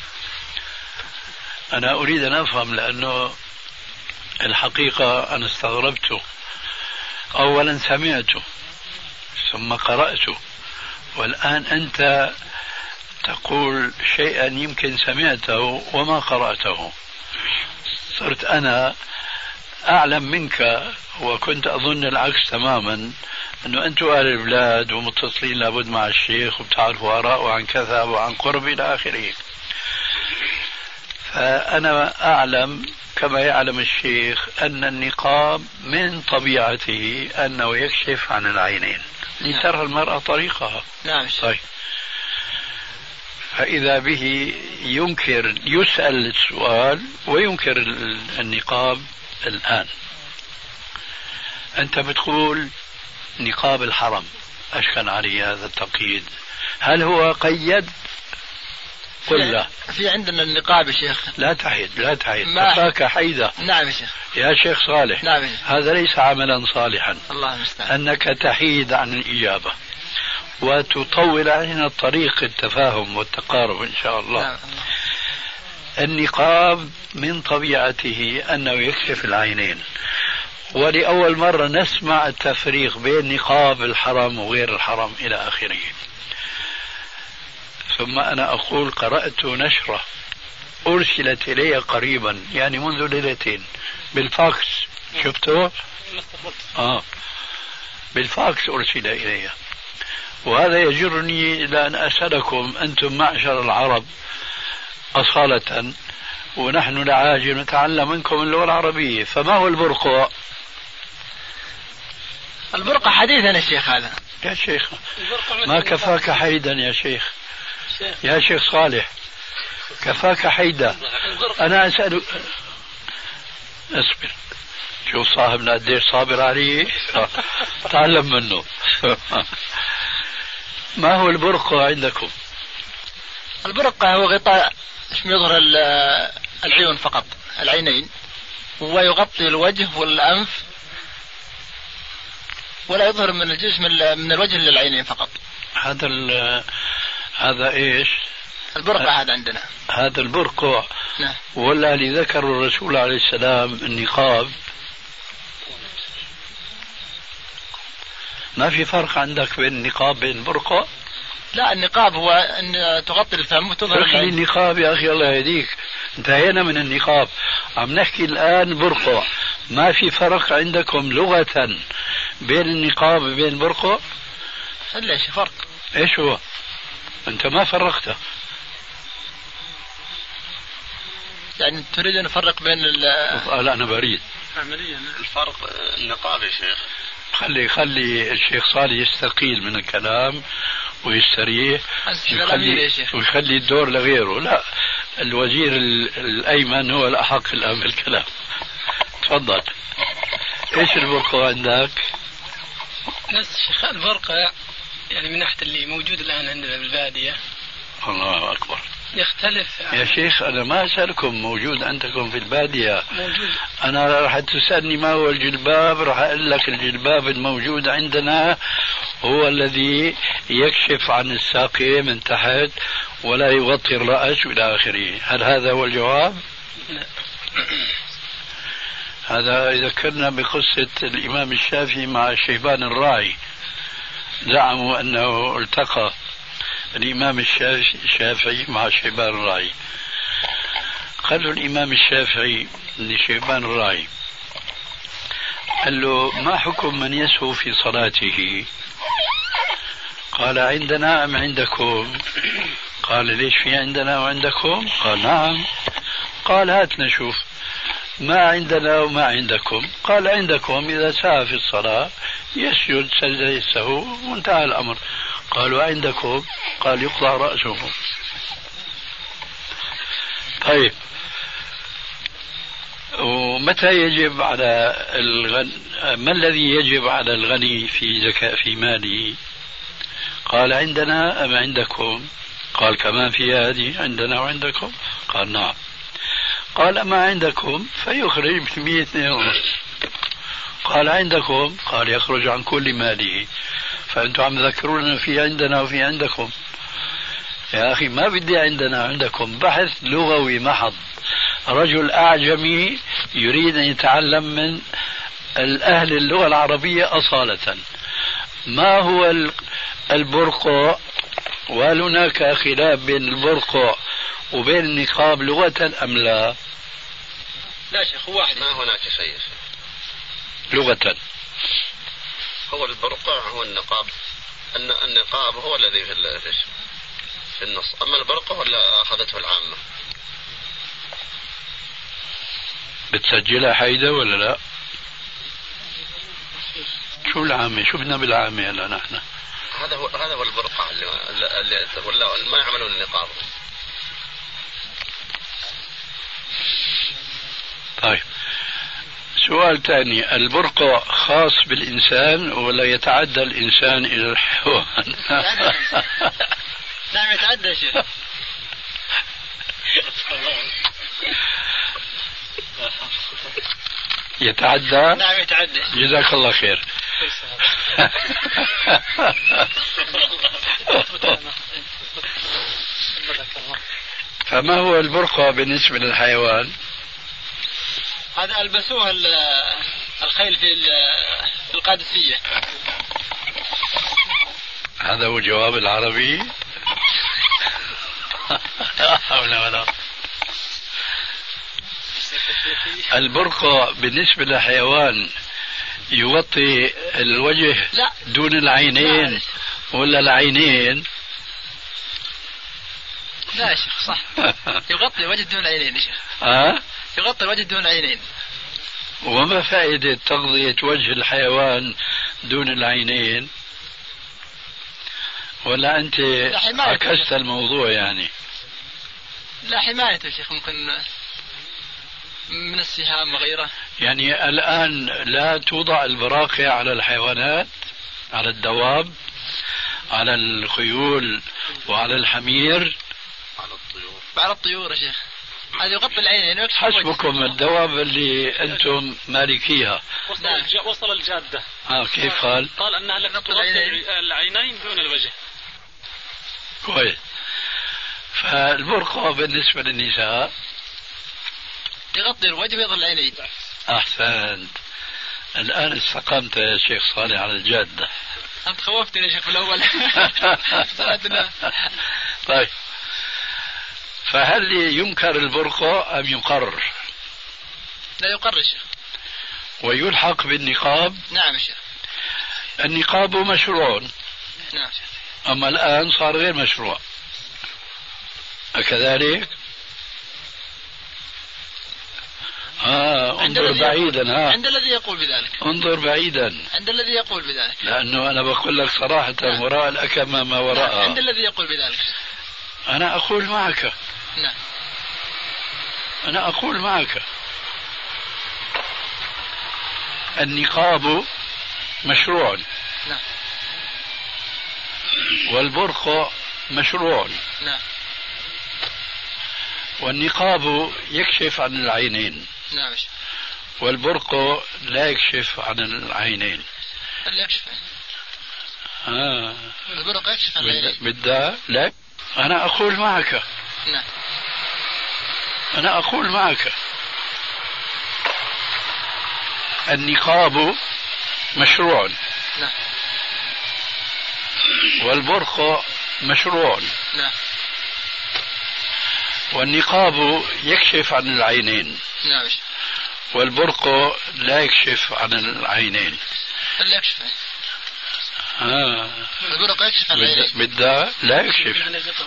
أنا أريد أن أفهم، لأنه الحقيقة أنا استغربته. أولا سمعته ثم قرأته، والآن أنت تقول شيئا يمكن سمعته وما قرأته. صرت أنا أعلم منك، وكنت أظن العكس تماما، أنه أنتم أهل البلاد ومتصلين لابد مع الشيخ وبتعرفوا آراءه عن كذا وعن قرب إلى آخره. فأنا أعلم كما يعلم الشيخ أن النقاب من طبيعته أنه يكشف عن العينين لترى المرأة طريقها. نعم. طيب، فإذا به ينكر، يسأل السؤال وينكر النقاب الآن. أنت بتقول نقاب الحرم، أشكل علي هذا التقييد، هل هو قيد؟ قل لا. في عندنا النقاب يا شيخ. لا تحيد كفاك حيدة. نعم يا شيخ. يا شيخ صالح. نعم يا شيخ. هذا ليس عملا صالحا. الله المستعان. أنك تحيد عن الإجابة وتطول علينا طريق التفاهم والتقارب إن شاء الله. نعم. النقاب من طبيعته أنه يكشف العينين، ولأول مرة نسمع التفريق بين نقاب الحرم وغير الحرم إلى آخره. ثم أنا أقول قرأت نشرة أرسلت إلي قريبا، يعني منذ ليلتين، بالفاكس. شفته؟ بالفاكس أرسل إلي. وهذا يجرني إلى أن أسألكم، أنتم معشر العرب أصالة، ونحن العاجم نتعلم منكم اللغة العربية، فما هو البرقع؟ البرقع حديثا يا شيخ. هذا يا شيخ ما كفاك حيدا يا شيخ، يا شيخ صالح كفاك حيدا. أنا أسأل، اصبر، شوف صاحبنا قديش صابر عليه، تعلم منه. ما هو البرقع عندكم؟ البرقع هو غطاء يظهر العيون فقط، العينين، ويغطي الوجه والأنف، ولا يظهر من الجسم من الوجه للعينين فقط. هذا ايش؟ البرقع هذا عندنا. هذا البرقع. نعم. ولا اللي ذكر الرسول عليه السلام النقاب. ما في فرق عندك بين النقاب وبين البرقع؟ لا، النقاب هو أن تغطي الفم وتظهر العين. النقاب يا أخي الله يهديك، انتهينا من النقاب، عم نحكي الآن برقع. ما في فرق عندكم لغة بين النقاب وبين البرقع؟ ليش فرق؟ ايش هو؟ انت ما فرقته. يعني تريد أن نفرق بين لا أنا بريد عمليا الفرق النقاب يا شيخ. خلي الشيخ صالح يستقيل من الكلام ويستريح ويخلي الدور لغيره. لا، الوزير الأيمن هو الأحق الآن بالكلام. تفضل. ايش البرقع عندك؟ نفس الشيخ البرقع يعني من ناحية اللي موجود الآن عندنا بالبادية. الله أكبر. يختلف يا شيخ أنا ما أسألكم موجود عندكم في البادية. موجود. أنا راح تسألني ما هو الجلباب، راح أقول لك الجلباب الموجود عندنا هو الذي يكشف عن الساقين من تحت ولا يغطي الرأس إلى آخره. هل هذا هو الجواب؟ لا. هذا يذكرنا بقصة الإمام الشافعي مع شيبان الراعي. زعموا أنه التقى الإمام الشافعي مع شيبان الراعي. قال له الإمام الشافعي لشيبان الراعي، قال له ما حكم من يسهو في صلاته؟ قال عندنا أم عندكم؟ قال ليش في عندنا وعندكم؟ قال نعم. قال هات نشوف ما عندنا وما عندكم. قال عندكم إذا سهى في الصلاة يسجد سجدة السهو وانتهى الأمر. قالوا عندكم؟ قال يقطع رأسه. طيب، ومتى يجب على ما الذي يجب على الغني في زكاة في ماله؟ قال عندنا أم عندكم؟ قال كمان في هذه عندنا وعندكم؟ قال نعم. قال أما عندكم فيخرج 102 قال عندكم؟ قال يخرج عن كل ماله. فأنتم عم تذكرون في عندنا وفي عندكم. يا أخي ما بدي عندنا عندكم، بحث لغوي محض. رجل أعجمي يريد أن يتعلم من الأهل اللغة العربية أصالة ما هو البرقع، وهل هناك خلاف بين البرقع وبين النقاب لغة أم لا؟ لا شيخ، هو واحد. ما هناك شيء لغة. هو البرقع هو النقاب. النقاب هو الذي في النص، أما البرقع اللي أخذته العامة. بتسجلها حيدة ولا لا؟ شو العامة؟ شو بدنا بالعامة هلا نحن؟ هذا هو البرقع اللي ما يعملون النقاب. طيب، سؤال ثاني، البرقع خاص بالإنسان ولا يتعدى الإنسان إلى الحيوان؟ نعم يتعدى يا شيخ. يتعدى؟ نعم يتعدى. جزاك الله خير. فما هو البرقع بالنسبة للحيوان؟ هذا ألبسوه الخيل في القادسية. هذا هو الجواب العربي. لا حول ولا. البرقع بالنسبة للحيوان يغطي الوجه لا. دون العينين لا. ولا العينين؟ لا يا شيخ صح. يغطي الوجه دون العينين يا شيخ. يغطي الوجه دون العينين. وما فائدة تغطية وجه الحيوان دون العينين؟ ولا أنت عكست الموضوع يعني؟ لا، حماية يا شيخ، ممكن من السهام وغيره. يعني الآن لا توضع البراقع على الحيوانات، على الدواب، على الخيول وعلى الحمير، على الطيور يا شيخ. هذا يغطي العين. حسبكم الدواب اللي أنتم مالكيها. وصل الجادة. كيف قال؟ قال أنها لم تغطي العينين دون الوجه. كويس. فالبرقع بالنسبة للنساء يغطي الوجه ويظل العينين. أحسنت. الآن استقمت يا شيخ صالح على الجادة. أنت خوفتني يا شيخ في الأول. طيب، فهل ينكر البرقع أم يقر؟ لا، يقر يا شيخ. ويلحق بالنقاب؟ نعم يا شيخ. النقاب مشروع. نعم شيخ. أما الآن صار غير مشروع، أكذلك؟ انظر بعيدا. عند الذي يقول بذلك. انظر بعيدا. عند الذي يقول بذلك. لأنه أنا بقول لك صراحة وراء الأكمة ما وراءها. عند الذي يقول بذلك. أنا أقول معك. نعم. أنا أقول معك النقاب مشروع. نعم. والبرق مشروع. نعم. والنقاب يكشف عن العينين. نعم. والبرق لا يكشف عن العينين. اللي يكشف. البرق يكشف عن العينين. بدأ لا. أنا أقول معك. نعم. أنا أقول معك النقاب مشروع. نعم. والبرق مشروع. نعم. والنقاب يكشف عن العينين. نعم. والبرق لا يكشف عن العينين. اللي يكشف. البرق يكشف عن العينين. بدأ لا يكشف.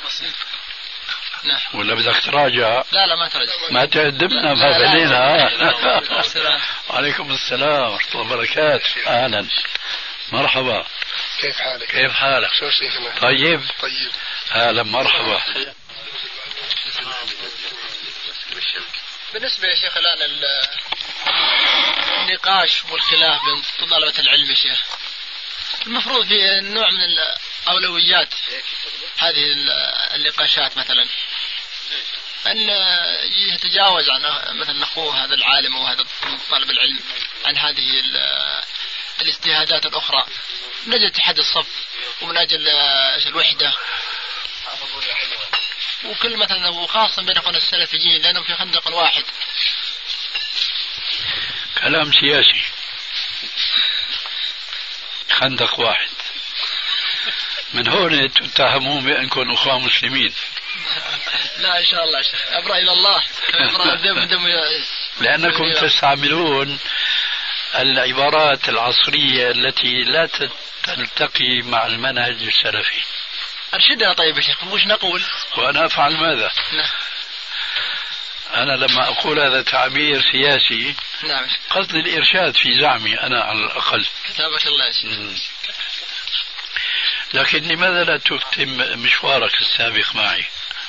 نعم. ولا بدك تراجع؟ لا ما تراجع. ما تهدمنا ما بنينا. وعليكم السلام ورحمة الله وبركاته. أهلا مرحبا. كيف حالك؟ كيف حالك؟ شو شيخنا؟ طيب. طيب. أهلا مرحبا. بالنسبة يا شيخ الآن النقاش والخلاف بين طلبة العلم يا شيخ، المفروض في نوع من الأولويات هذه النقاشات مثلا أن يتجاوز عن مثلا أخوه هذا العالم أو هذا طالب العلم عن هذه الاجتهادات الأخرى من أجل اتحاد الصف ومن أجل الوحدة، وكل مثلا وخاصة بين أخوان السلفيين لأنهم في خندق واحد. كلام سياسي. خندق واحد. من هون تتهمون بأنكم أخوة مسلمين. لا إن شاء الله أبرأ إلى الله. لأنكم تستعملون العبارات العصرية التي لا تلتقي مع المنهج السلفي. أرشدنا طيب يا شيخ وش نقول؟ وأنا أفعل ماذا؟ نعم. أنا لما أقول هذا تعبير سياسي نعم. قصدي الإرشاد في زعمي أنا على الأقل. كتابك الله يا شيخ. لكن لماذا لا تتم مشوارك السابق معي؟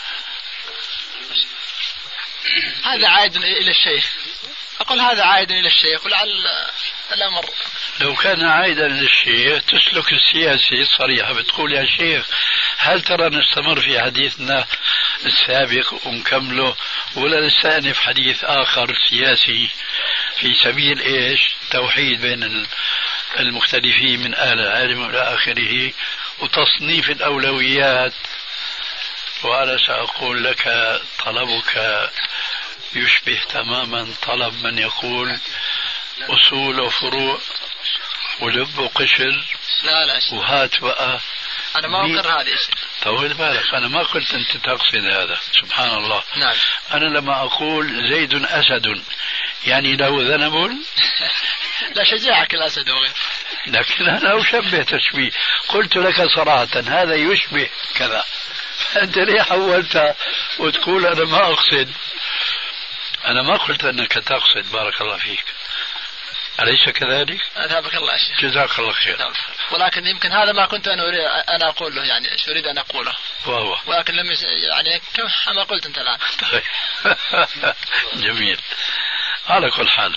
هذا عائد إلى الشيخ. أقول هذا عائد إلى الشيخ ولعل الأمر. لو كان عائدا للشيخ تسلك السياسي الصريحة بتقول يا شيخ هل ترى نستمر في حديثنا السابق ونكمله ولا نستأنف حديث آخر سياسي في سبيل إيش توحيد بين المختلفين من أهل العلم إلى آخره وتصنيف الأولويات. وأنا سأقول لك طلبك يشبه تماما طلب من يقول أصول وفروع ولب وقشر. لا وهات بقى. أنا ما أقر هذه الشيء. طول بالك أنا ما قلت أنت تقصد هذا. سبحان الله. نعم. أنا لما أقول زيد أسد يعني له ذنب. لا شجاعك الأسد وغير. لكن أنا أشبه تشبيه. قلت لك صراحة هذا يشبه كذا. أنت ليه حولتها وتقول أنا ما أقصد؟ أنا ما قلت أنك تقصد. بارك الله فيك. أليس كذلك؟ أثابك الله يا شيخ. جزاك الله خير. ولكن يمكن هذا ما كنت أنا أقوله يعني ايش أريد أن أقوله. وهو. ولكن لم يعني كما قلت أنت الآن. طيب. جميل. على كل حال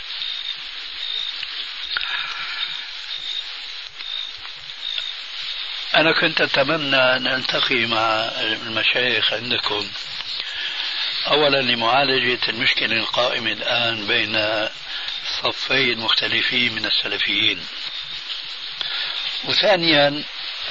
أنا كنت أتمنى أن ألتقي مع المشايخ عندكم أولا لمعالجة المشكلة القائمة الآن بين صفين مختلفين من السلفيين، وثانيا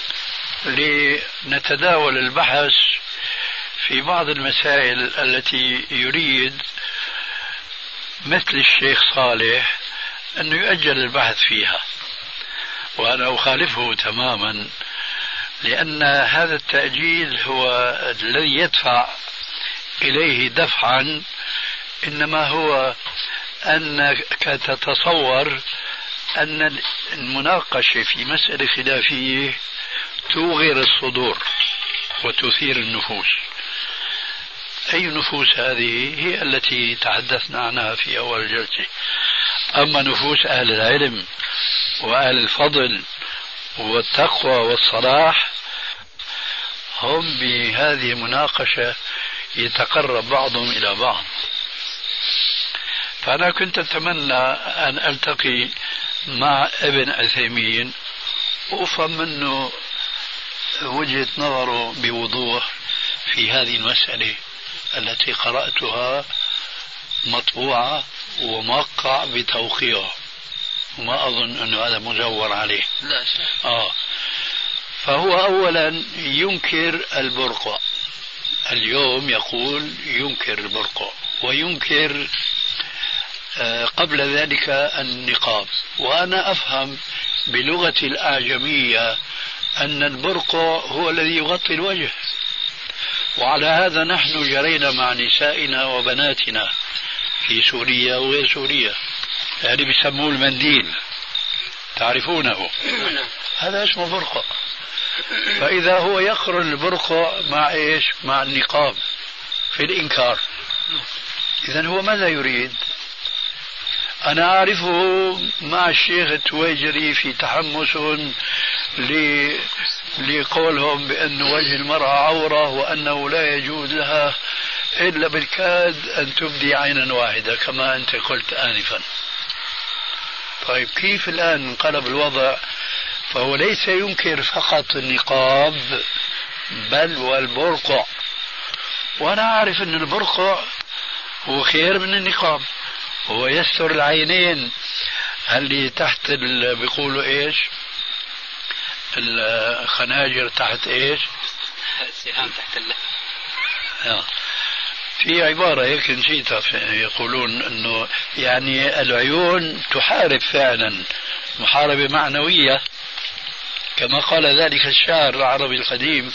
لنتداول البحث في بعض المسائل التي يريد مثل الشيخ صالح أن يؤجل البحث فيها، وأنا أخالفه تماما، لأن هذا التأجيل هو الذي يدفع إليه دفعا، إنما هو أنك تتصور أن المناقشة في مسألة خلافية توغر الصدور وتثير النفوس. أي نفوس هذه؟ هي التي تحدثنا عنها في أول جلسة، أما نفوس أهل العلم وأهل الفضل والتقوى والصلاح هم بهذه المناقشة يتقرب بعضهم إلى بعض. فأنا كنت أتمنى أن ألتقي مع ابن عثيمين وأفهم منه وجهة نظره بوضوح في هذه المسألة التي قرأتها مطبوعة وموقع بتوقيعه، وما أظن أنه هذا مزور عليه. لا فهو أولا ينكر البرقع، اليوم يقول ينكر البرقع، وينكر قبل ذلك النقاب. وأنا أفهم بلغة الأعجمية أن البرقع هو الذي يغطي الوجه، وعلى هذا نحن جرينا مع نسائنا وبناتنا في سوريا وغير سوريا، يعني بيسموه المنديل، تعرفونه، هذا اسمه برقع. فإذا هو يقرن البرقع مع إيش؟ مع النقاب في الإنكار، إذن هو ماذا يريد؟ أنا أعرفه مع الشيخ التويجري في تحمس لقولهم بأن وجه المرأة عورة وأنه لا يجوز لها إلا بالكاد أن تبدي عينا واحدة كما أنت قلت آنفا. طيب كيف الآن انقلب الوضع؟ فهو ليس ينكر فقط النقاب بل والبرقع، وأنا أعرف أن البرقع هو خير من النقاب، هو يستر العينين اللي تحت بيقولوا إيش الخناجر، تحت إيش السهام، تحت في عبارة هيك نسيتها، يقولون أنه يعني العيون تحارب فعلا محاربة معنوية كما قال ذلك الشاعر العربي القديم: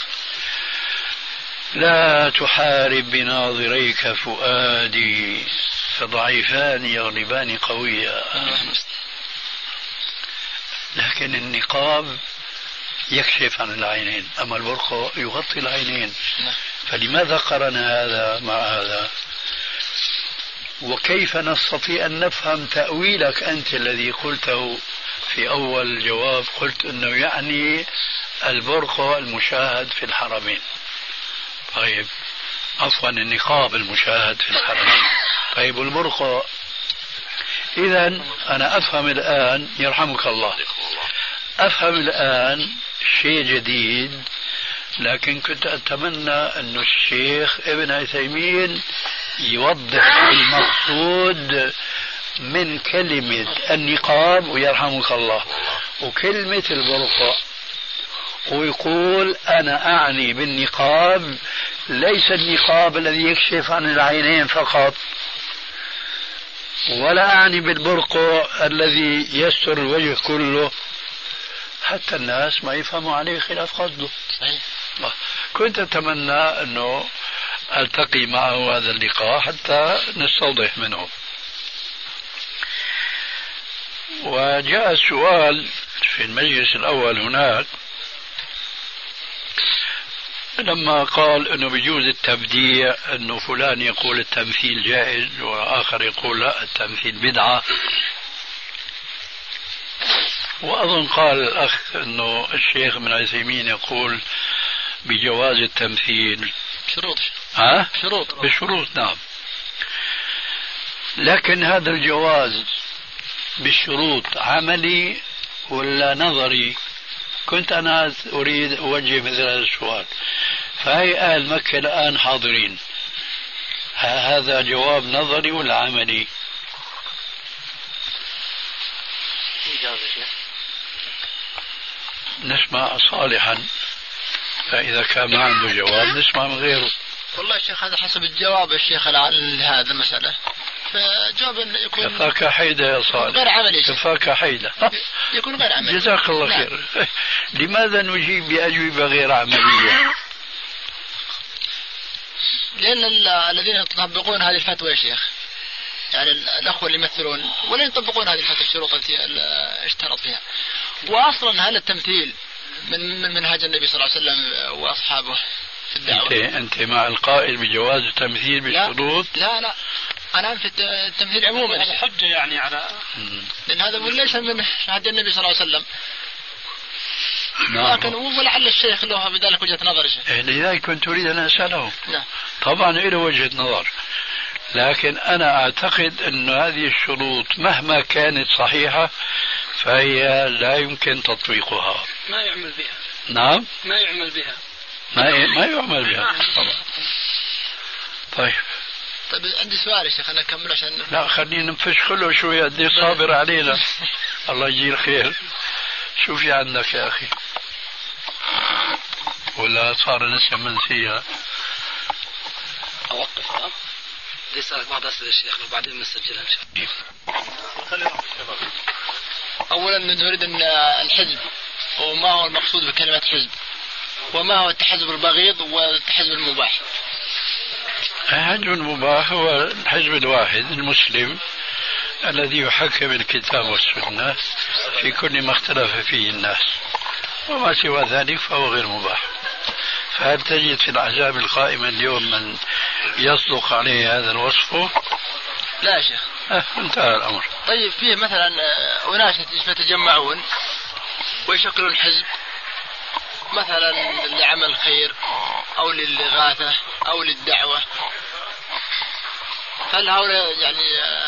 لا تحارب بناظريك فؤادي فضعيفان يغلبان قويا. لكن النقاب يكشف عن العينين، أما البرقع يغطي العينين، فلماذا قرن هذا مع هذا؟ وكيف نستطيع أن نفهم تأويلك أنت الذي قلته في أول الجواب؟ قلت أنه يعني البرقع المشاهد في الحرمين. طيب عفوا النقاب المشاهد في الحرمين. طيب البرقع، إذن أنا أفهم الآن، يرحمك الله، أفهم الآن شيء جديد، لكن كنت أتمنى أن الشيخ ابن عثيمين يوضح المقصود من كلمة النقاب ويرحمك الله وكلمة البرقع، ويقول أنا أعني بالنقاب ليس النقاب الذي يكشف عن العينين فقط، ولا أعني بالبرقع الذي يستر الوجه كله، حتى الناس ما يفهموا عليه خلاف قصده. كنت أتمنى أنه ألتقي معه هذا اللقاء حتى نستوضح منه. وجاء السؤال في المجلس الأول هناك لما قال أنه بيجوز التبديع، أنه فلان يقول التمثيل جائز وآخر يقول لا التمثيل بدعة، وأظن قال الأخ أنه الشيخ ابن عثيمين يقول بجواز التمثيل شروط بشروط. نعم، لكن هذا الجواز بالشروط عملي ولا نظري؟ كنت أنا أريد أوجه مثل هذا السؤال. فهي أهل مكة الآن حاضرين، هذا جواب نظري ولا عملي؟ نسمع صالحا، فإذا كان ما عنده جواب نسمع من غيره. والله الشيخ هذا حسب الجواب الشيخ لهذا المسألة، فجواب يكون كفاك حيدة يا صالح، غير عملي، كفاك حيدة يكون غير عملي. جزاك الله خير. لماذا نجيب بأجوبة غير عملية؟ لأن الذين يطبقون هذه الفتوى يا شيخ، يعني الأخوة اللي يمثلون ولا يطبقون هذه الفتوى الشروط التي اشترط فيها. وأصلا هذا التمثيل من منهج النبي صلى الله عليه وسلم وأصحابه في الدعوة. أنت مع القائل بجواز التمثيل بالشروط؟ لا أنا في التمثيل عموما هذا حجة يعني على لأن هذا ليس من شهادة النبي صلى الله عليه وسلم. لكن ولعل الشيخ له بذلك وجهة نظر شيخ. لذلك كنت أريد أن أسأله. نعم. طبعا له وجهة نظر، لكن أنا أعتقد أن هذه الشروط مهما كانت صحيحة فهي لا يمكن تطبيقها. ما يعمل بها. نعم. ما يعمل بها. ما يعمل بها طبعا. طيب عندي سؤال يا شيخ أنا أكمل عشان لا خلينا نفش كله شوي قد صابر علينا. الله يجزيه الخير. شو في عندك يا أخي؟ ولا صار نسيا منسيها؟ أوقف بدي أسألك بعض أسئلة الشيخ وبعدين نسجلها إن شاء الله. أولا نريد أن الحزب وما هو المقصود بكلمة حزب، وما هو التحزب البغيض والتحزب المباح؟ الحزب المباح هو الحزب الواحد المسلم الذي يحكم الكتاب والسنة في كل ما اختلف فيه الناس، وما سوى ذلك فهو غير مباح. فهل تجد في الأحزاب القائمة اليوم من يصدق عليه هذا الوصف؟ لا يا شيخ. انتهى الأمر. طيب فيه مثلا أناس يتجمعون ويشكلون حزب مثلا لعمل الخير أو للإغاثة أو للدعوة، هل هؤلاء يعني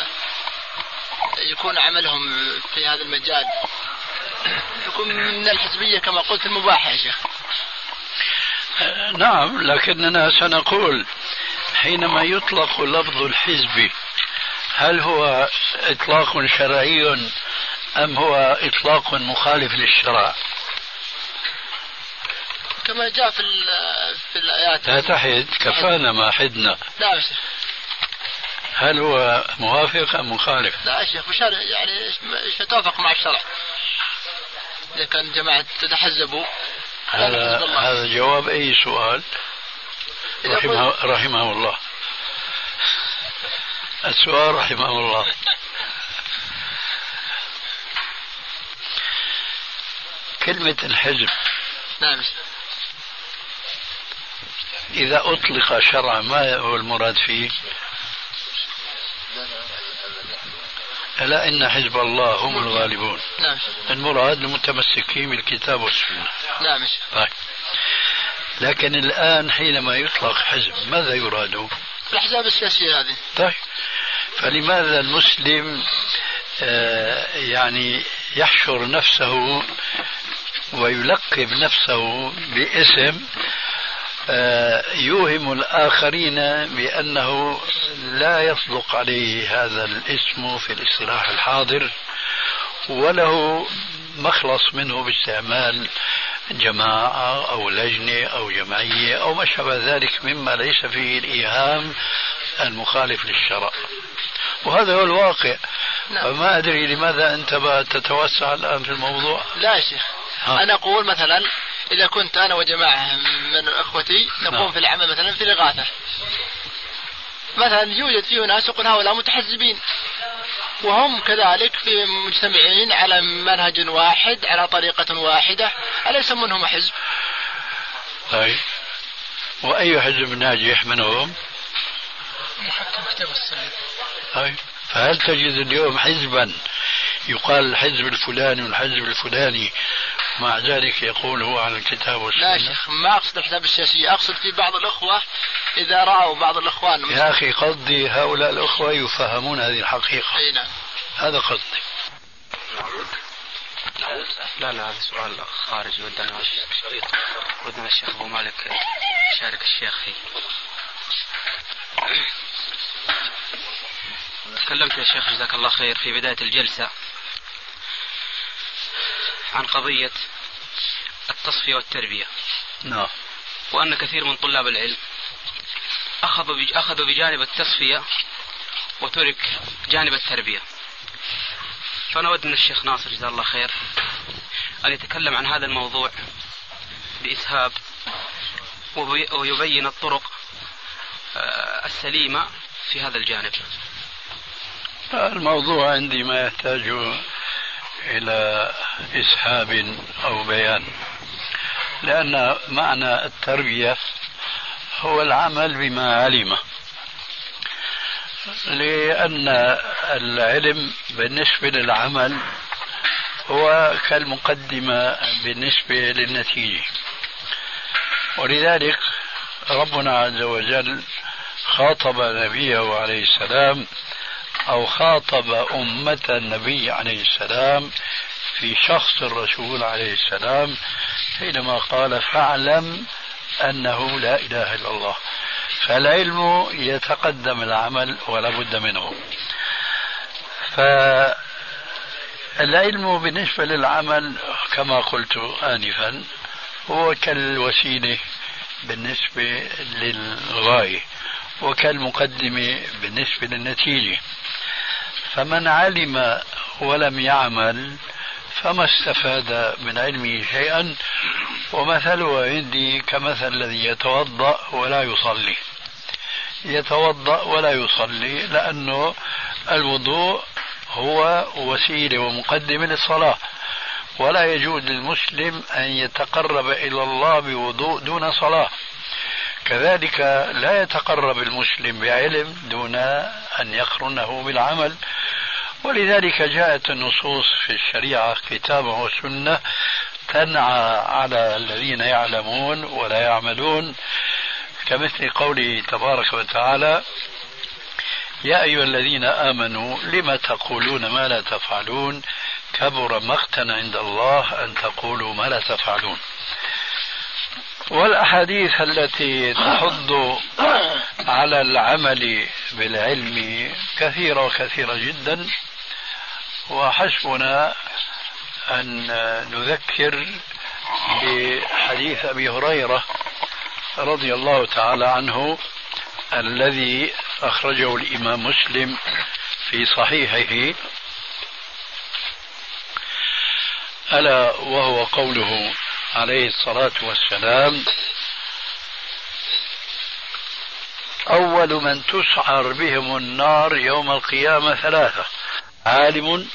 يكون عملهم في هذا المجال يكون من الحزبية كما قلت المباحة يا شيخ؟ نعم، لكننا سنقول حينما يطلق لفظ الحزب هل هو إطلاق شرعي أم هو إطلاق مخالف للشرع؟ كما جاء في الآيات. لا تحد، كفانا ما حدنا. لا يا شيخ. هل هو موافق أم مخالف؟ لا يا شيخ بشرع يعني يتوافق مع الشرع. إذا كان جماعة تتحزبوا هذا جواب أي سؤال رحمه الله. السؤال رحمه الله. كلمة الحزب نعم إذا أطلق شرعا ما هو المراد فيه؟ ألا إن حزب الله هم الغالبون. نعم. المراد المتمسكين بالكتاب والسنة. نعم. طيب. لكن الآن حينما يطلق حزب ماذا يراد؟ الأحزاب السياسية هذه. طيب فلماذا المسلم يعني يحشر نفسه ويلقب نفسه باسم يوهم الآخرين بأنه لا يصدق عليه هذا الاسم في الاصطلاح الحاضر، وله مخلص منه باستعمال جماعة أو لجنة أو جمعية أو ما شابه ذلك مما ليس فيه الإيهام المخالف للشرع، وهذا هو الواقع. فما أدري لماذا أنت تتوسع الآن في الموضوع. لا يا شيخ. أنا أقول مثلا إذا كنت أنا وجماعة من أخوتي نقوم في العمل مثلا في الإغاثة، مثلا يوجد فيه ناس يقول هؤلاء متحزبين وهم كذلك في مجتمعين على منهج واحد على طريقة واحدة، أليس منهم حزب؟ طيب وأي حزب ناجح منهم؟ محكم كتاب السنة. طيب فهل تجد اليوم حزبا يقال الحزب الفلاني والحزب الفلاني مع ذلك يقول هو على الكتاب والسنة؟ لا شيخ، ما أقصد الحزب السياسي، أقصد في بعض الأخوة إذا رأوا بعض الأخوان. يا أخي قصدي هؤلاء الأخوة يفهمون هذه الحقيقة. أي نعم. هذا قصدي. لا هذا سؤال خارجي ودنا الشيخ أبو مالك يشارك الشيخ فيه. تكلمت يا شيخ جزاك الله خير في بداية الجلسة عن قضية التصفية والتربية. نعم. وأن كثير من طلاب العلم أخذوا بجانب التصفية وترك جانب التربية. فأنا أود من الشيخ ناصر جزاه الله خير أن يتكلم عن هذا الموضوع بإسهاب ويبين الطرق السليمة في هذا الجانب. الموضوع عندي ما يحتاج إلى إسهاب أو بيان، لأن معنى التربية هو العمل بما علم. لأن العلم بالنسبة للعمل هو كالمقدمة بالنسبة للنتيجة، ولذلك ربنا عز وجل خاطب نبيه عليه السلام أو خاطب أمة النبي عليه السلام في شخص الرسول عليه السلام حينما قال فاعلم أنه لا إله إلا الله. فالعلم يتقدم العمل ولا بد منه. فالعلم بالنسبة للعمل كما قلت آنفا هو كالوسيلة بالنسبة للغاية وكالمقدمة بالنسبة للنتيجة. فمن علم ولم يعمل فما استفاد من علمه شيئا، ومثله عندي كمثل الذي يتوضأ ولا يصلي. يتوضأ ولا يصلي لأنه الوضوء هو وسيلة ومقدمة للصلاة، ولا يجوز للمسلم أن يتقرب إلى الله بوضوء دون صلاة. كذلك لا يتقرب المسلم بعلم دون أن يقرنه بالعمل. ولذلك جاءت النصوص في الشريعة كتابا وسنة تنعى على الذين يعلمون ولا يعملون، كمثل قوله تبارك وتعالى يا أيها الذين آمنوا لم تقولون ما لا تفعلون كبر مقتا عند الله أن تقولوا ما لا تفعلون. والأحاديث التي تحض على العمل بالعلم كثيرة وكثيرة جدا، وحسبنا أن نذكر بحديث أبي هريرة رضي الله تعالى عنه الذي أخرجه الإمام مسلم في صحيحه، ألا وهو قوله عليه الصلاة والسلام أول من تسعر بهم النار يوم القيامة ثلاثة: عالم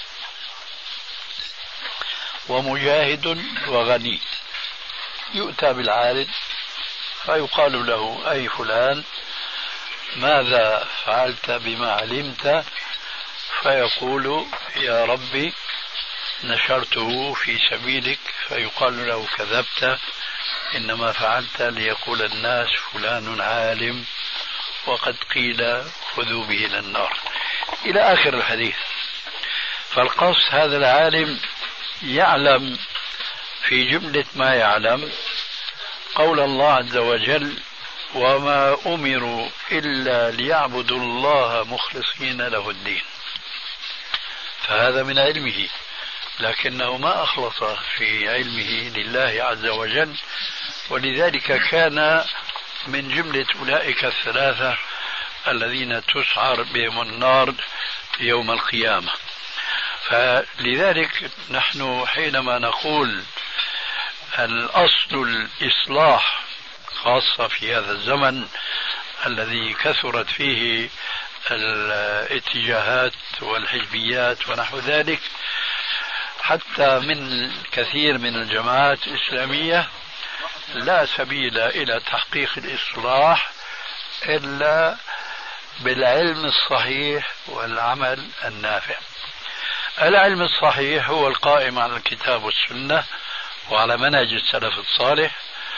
ومجاهد وغني. يؤتى بالعالم فيقال له أي فلان ماذا فعلت بما علمت؟ فيقول يا ربي نشرته في سبيلك. فيقال له كذبت، إنما فعلت ليقول الناس فلان عالم وقد قيل خذوا به إلى النار، إلى آخر الحديث. فالقصد هذا العالم يعلم في جملة ما يعلم قول الله عز وجل وما أمروا إلا ليعبدوا الله مخلصين له الدين. فهذا من علمه، لكنه ما أخلص في علمه لله عز وجل، ولذلك كان من جملة أولئك الثلاثة الذين تسعر بهم النار يوم القيامة. فلذلك نحن حينما نقول الأصل الإصلاح، خاصة في هذا الزمن الذي كثرت فيه الاتجاهات والحزبيات ونحو ذلك، حتى من كثير من الجماعات الإسلامية لا سبيل إلى تحقيق الإصلاح إلا بالعلم الصحيح والعمل النافع. العلم الصحيح هو القائم على الكتاب والسنة وعلى منهج السلف الصالح،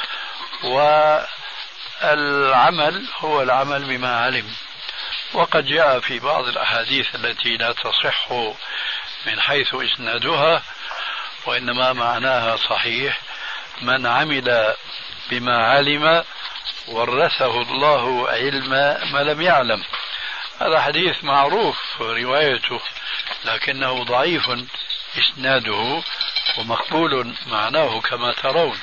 والعمل هو العمل بما علم. وقد جاء في بعض الأحاديث التي لا تصح من حيث إسنادها وإنما معناها صحيح: من عمل بما علم ورثه الله علم ما لم يعلم. هذا حديث معروف روايته، لكنه ضعيف إسناده ومقبول معناه كما ترون.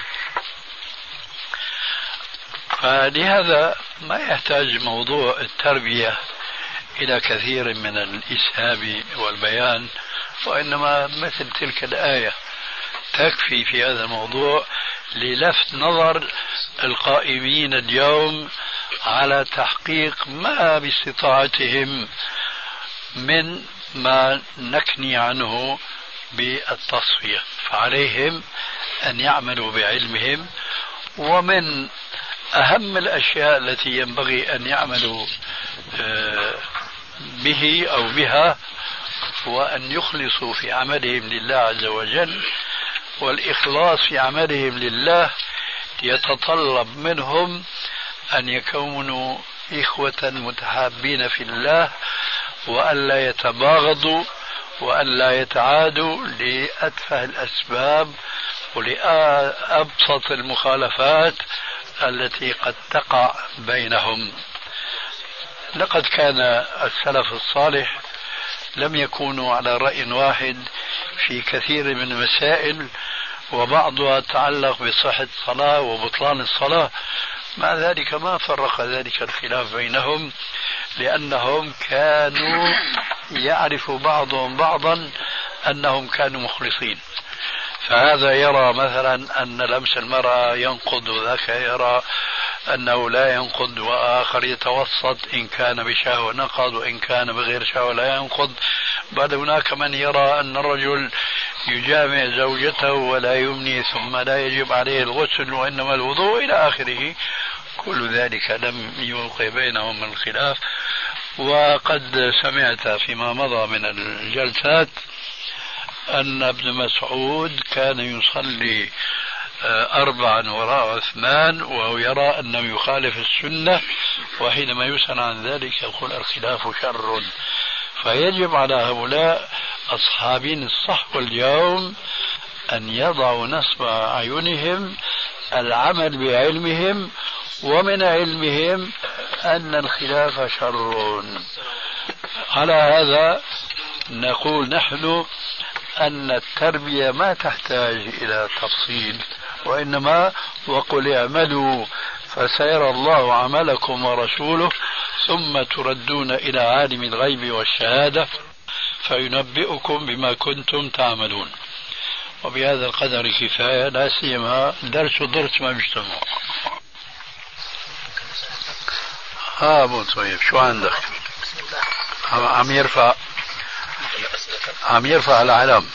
فلهذا ما يحتاج موضوع التربية إلى كثير من الإسهاب والبيان، وإنما مثل تلك الآية تكفي في هذا الموضوع للفت نظر القائمين اليوم على تحقيق ما باستطاعتهم من ما نكني عنه بالتصفية. فعليهم أن يعملوا بعلمهم، ومن أهم الأشياء التي ينبغي أن يعملوا به أو بها هو أن يخلصوا في عملهم لله عز وجل، والإخلاص في عملهم لله يتطلب منهم أن يكونوا إخوة متحابين في الله، وأن لا يتباغضوا، وأن لا يتعادوا لأتفه الأسباب ولأبسط المخالفات التي قد تقع بينهم. لقد كان السلف الصالح لم يكونوا على رأي واحد في كثير من المسائل، وبعضها تعلق بصحة الصلاة وبطلان الصلاة، مع ذلك ما فرق ذلك الخلاف بينهم، لأنهم كانوا يعرف بعضهم بعضا أنهم كانوا مخلصين. فهذا يرى مثلا أن لمس المرأة ينقض، وذاك يرى أنه لا ينقض، وآخر يتوسط، إن كان بشهوة نقض وإن كان بغير شهوة لا ينقض. بعد هناك من يرى أن الرجل يجامع زوجته ولا يمني ثم لا يجب عليه الغسل وإنما الوضوء إلى آخره. كل ذلك لم يوقع بينهم من الخلاف. وقد سمعت فيما مضى من الجلسات أن ابن مسعود كان يصلي 4 وراء عثمان وهو يرى أنه يخالف السنة، وحينما يسأل عن ذلك يقول الخلاف شر. فيجب على هؤلاء أصحابين الصحوة اليوم أن يضعوا نصب أعينهم العمل بعلمهم، ومن علمهم أن الخلاف شر. على هذا نقول نحن أن التربية ما تحتاج إلى تفصيل، وإنما وقل اعملوا فسيرى الله عملكم ورسوله ثم تردون إلى عالم الغيب والشهادة فينبئكم بما كنتم تعملون. وبهذا القدر كفاية، لا سيما درس ما بيجتمع. أبو طيب شو عندك؟ عم يرفع العلم.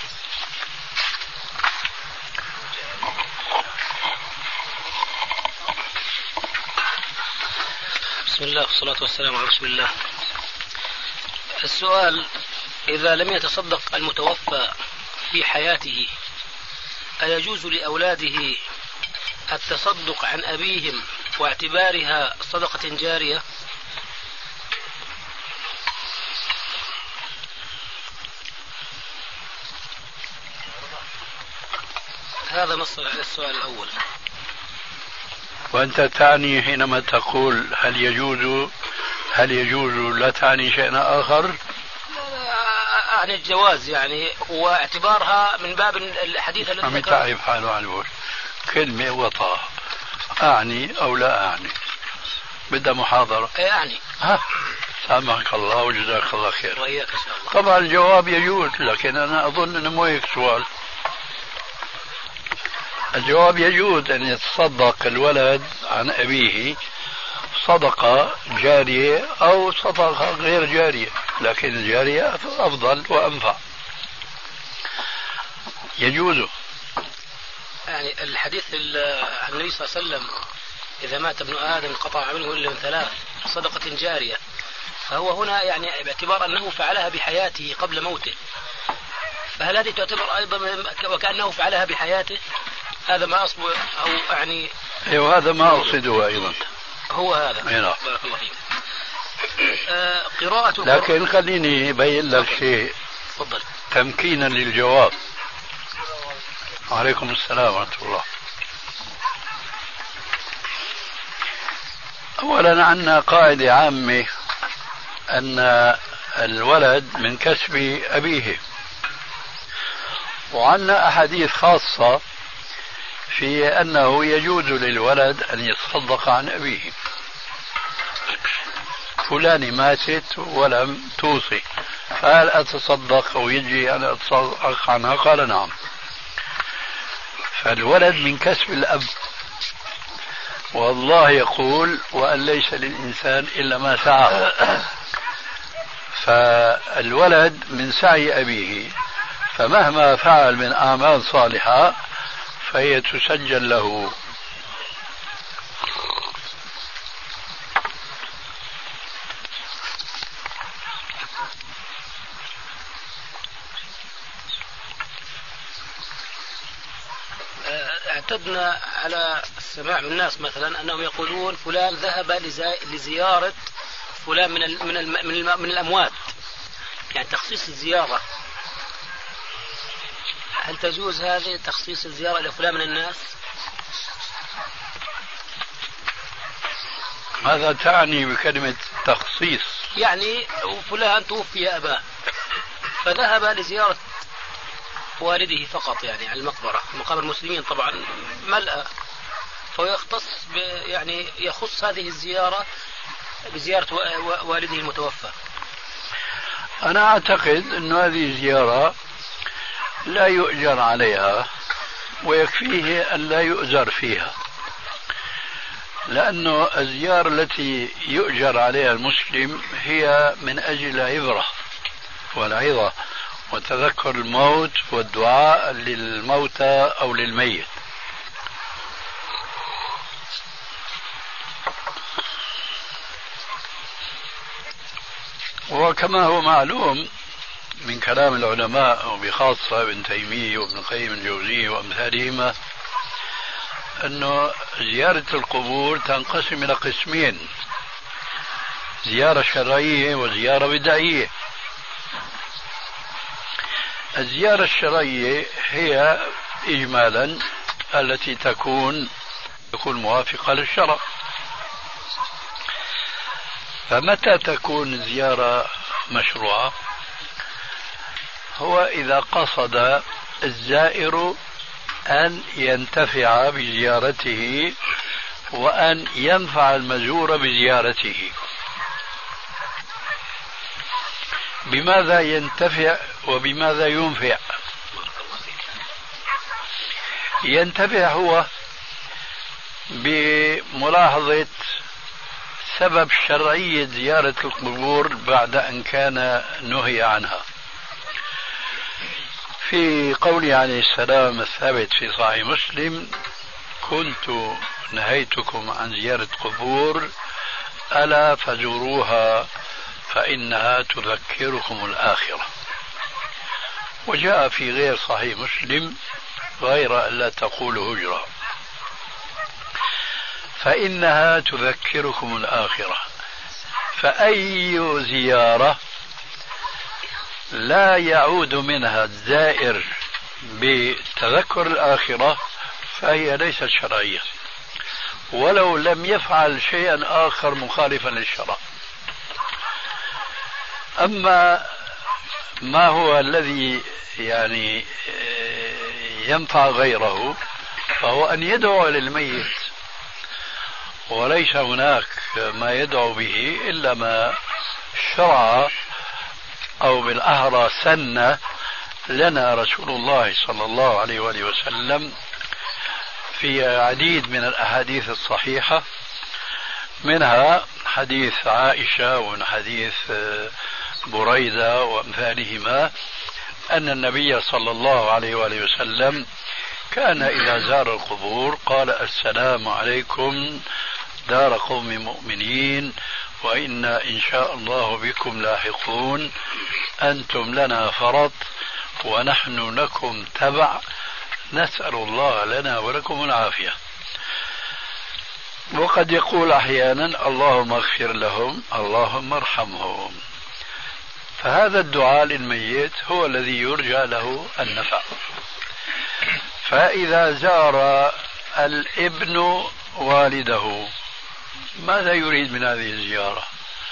بسم الله والصلاة والسلام على رسول الله. السؤال: إذا لم يتصدق المتوفى في حياته أيجوز لأولاده التصدق عن أبيهم واعتبارها صدقة جارية؟ هذا نص على السؤال الأول. وأنت تعني حينما تقول هل يجوز لا تعني شيئا آخر؟ عن الجواز يعني، واعتبارها من باب الحديث الذي عم تعرف حاله عن الوش كلمة وطأ، أعني أو لا أعني، بدها محاضرة يعني. سامحك الله وجزاك الله خير. وإياك إن شاء الله. طبعا الجواب يجوز، لكن أنا أظن أنه مو هيك سؤال. الجواب يجوز أن يتصدق الولد عن أبيه صدقة جارية أو صدقة غير جارية، لكن الجارية أفضل وأنفع. يجوز. يعني الحديث عن النبي صلى الله عليه وسلم: إذا مات ابن آدم قطع عمله إلا من 3 صدقة جارية، فهو هنا يعني باعتبار أنه فعلها بحياته قبل موته، فهل هذه تعتبر أيضا وكأنه فعلها بحياته؟ هذا ما أصبه أو يعني. أيوة هذا ما أقصده أيضا. هو هذا. نعم. بارك الله فيك. قراءة. لكن خليني أبين لك شيء. تفضل. تمكينا للجواب. عليكم السلام ورحمة الله. أولا عندنا قاعدة عامة أن الولد من كسب أبيه، وعندنا أحاديث خاصة في أنه يجوز للولد أن يتصدق عن أبيه. فلان ماتت ولم توصي، فهل أتصدق أو يجي أن أتصدق عنها؟ قال نعم. فالولد من كسب الأب، والله يقول: وأن ليس للإنسان إلا ما سعى. فالولد من سعي أبيه، فمهما فعل من أعمال صالحة فهي تسجل له. اعتدنا على السماع من الناس مثلا أنهم يقولون فلان ذهب لزيارة فلان من الأموات، يعني تخصيص الزيارة. هل تجوز هذه تخصيص الزيارة إلى فلان من الناس؟ هذا تعني بكلمة تخصيص؟ يعني فلان توفي أباه فذهب لزيارة والده فقط، يعني على المقبرة، مقابر المسلمين طبعا ملأ، فيختص يعني يخص هذه الزيارة بزيارة والده المتوفى. أنا أعتقد أن هذه زيارة لا يؤجر عليها ويكفيه أن لا يؤجر فيها، لأن الزيارة التي يؤجر عليها المسلم هي من أجل العبرة والعظة وتذكر الموت والدعاء للموتى أو للميت. وكما هو معلوم من كلام العلماء وبخاصة ابن تيمية وابن القيم الجوزية وأمثالهما أن زيارة القبور تنقسم إلى قسمين: زيارة شرعية وزيارة بدعية. الزيارة الشرعية هي إجمالا التي تكون موافقة للشرع. فمتى تكون الزيارة مشروعة؟ هو إذا قصد الزائر أن ينتفع بزيارته وأن ينفع المزور بزيارته. بماذا ينتفع وبماذا ينفع؟ ينتفع هو بملاحظة سبب شرعية زيارة القبور بعد أن كان نهي عنها. في قوله عليه السلام الثابت في صحيح مسلم: كنت نهيتكم عن زيارة قبور ألا فزوروها فإنها تذكركم الآخرة. وجاء في غير صحيح مسلم غير ألا تقول هجرة، فإنها تذكركم الآخرة. فأي زيارة لا يعود منها الزائر بتذكر الآخرة فهي ليست شرعية، ولو لم يفعل شيئا آخر مخالفا للشرع. أما ما هو الذي يعني ينفع غيره فهو أن يدعو للميت، وليس هناك ما يدعو به إلا ما شرع أو بالأحرى سن لنا رسول الله صلى الله عليه وآله وسلم في عديد من الأحاديث الصحيحة، منها حديث عائشة ومن حديث بريدة وأمثالهما، أن النبي صلى الله عليه وآله وسلم كان إذا زار القبور قال: السلام عليكم دار قوم مؤمنين وإنا إن شاء الله بكم لاحقون، أنتم لنا فرط ونحن لكم تبع، نسأل الله لنا ولكم العافية. وقد يقول أحيانا: اللهم اغفر لهم اللهم ارحمهم. فهذا الدعاء للميت هو الذي يرجى له النفع. فإذا زار الابن والده ماذا يريد من هذه الزيارة؟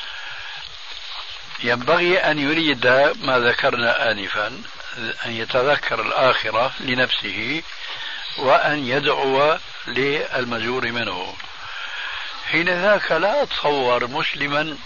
ينبغي أن يريد ما ذكرنا آنفا، أن يتذكر الآخرة لنفسه وأن يدعو للمزور منه. حين ذاك لا أتصور مسلما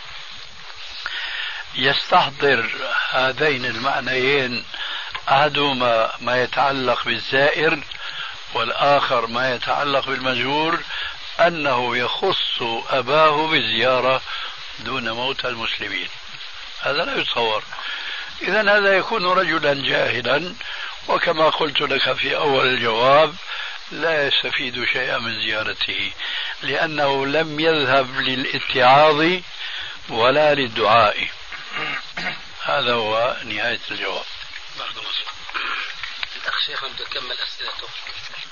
يستحضر هذين المعنيين، أحدهما ما يتعلق بالزائر والآخر ما يتعلق بالمزور، أنه يخص أباه بالزيارة دون موت المسلمين. هذا لا يتصور. إذن هذا يكون رجلا جاهلا، وكما قلت لك في أول الجواب لا يستفيد شيئا من زيارته، لأنه لم يذهب للاتعاظ ولا للدعاء. هذا هو نهاية الجواب. الأخ شيخ نكمل أسئلته.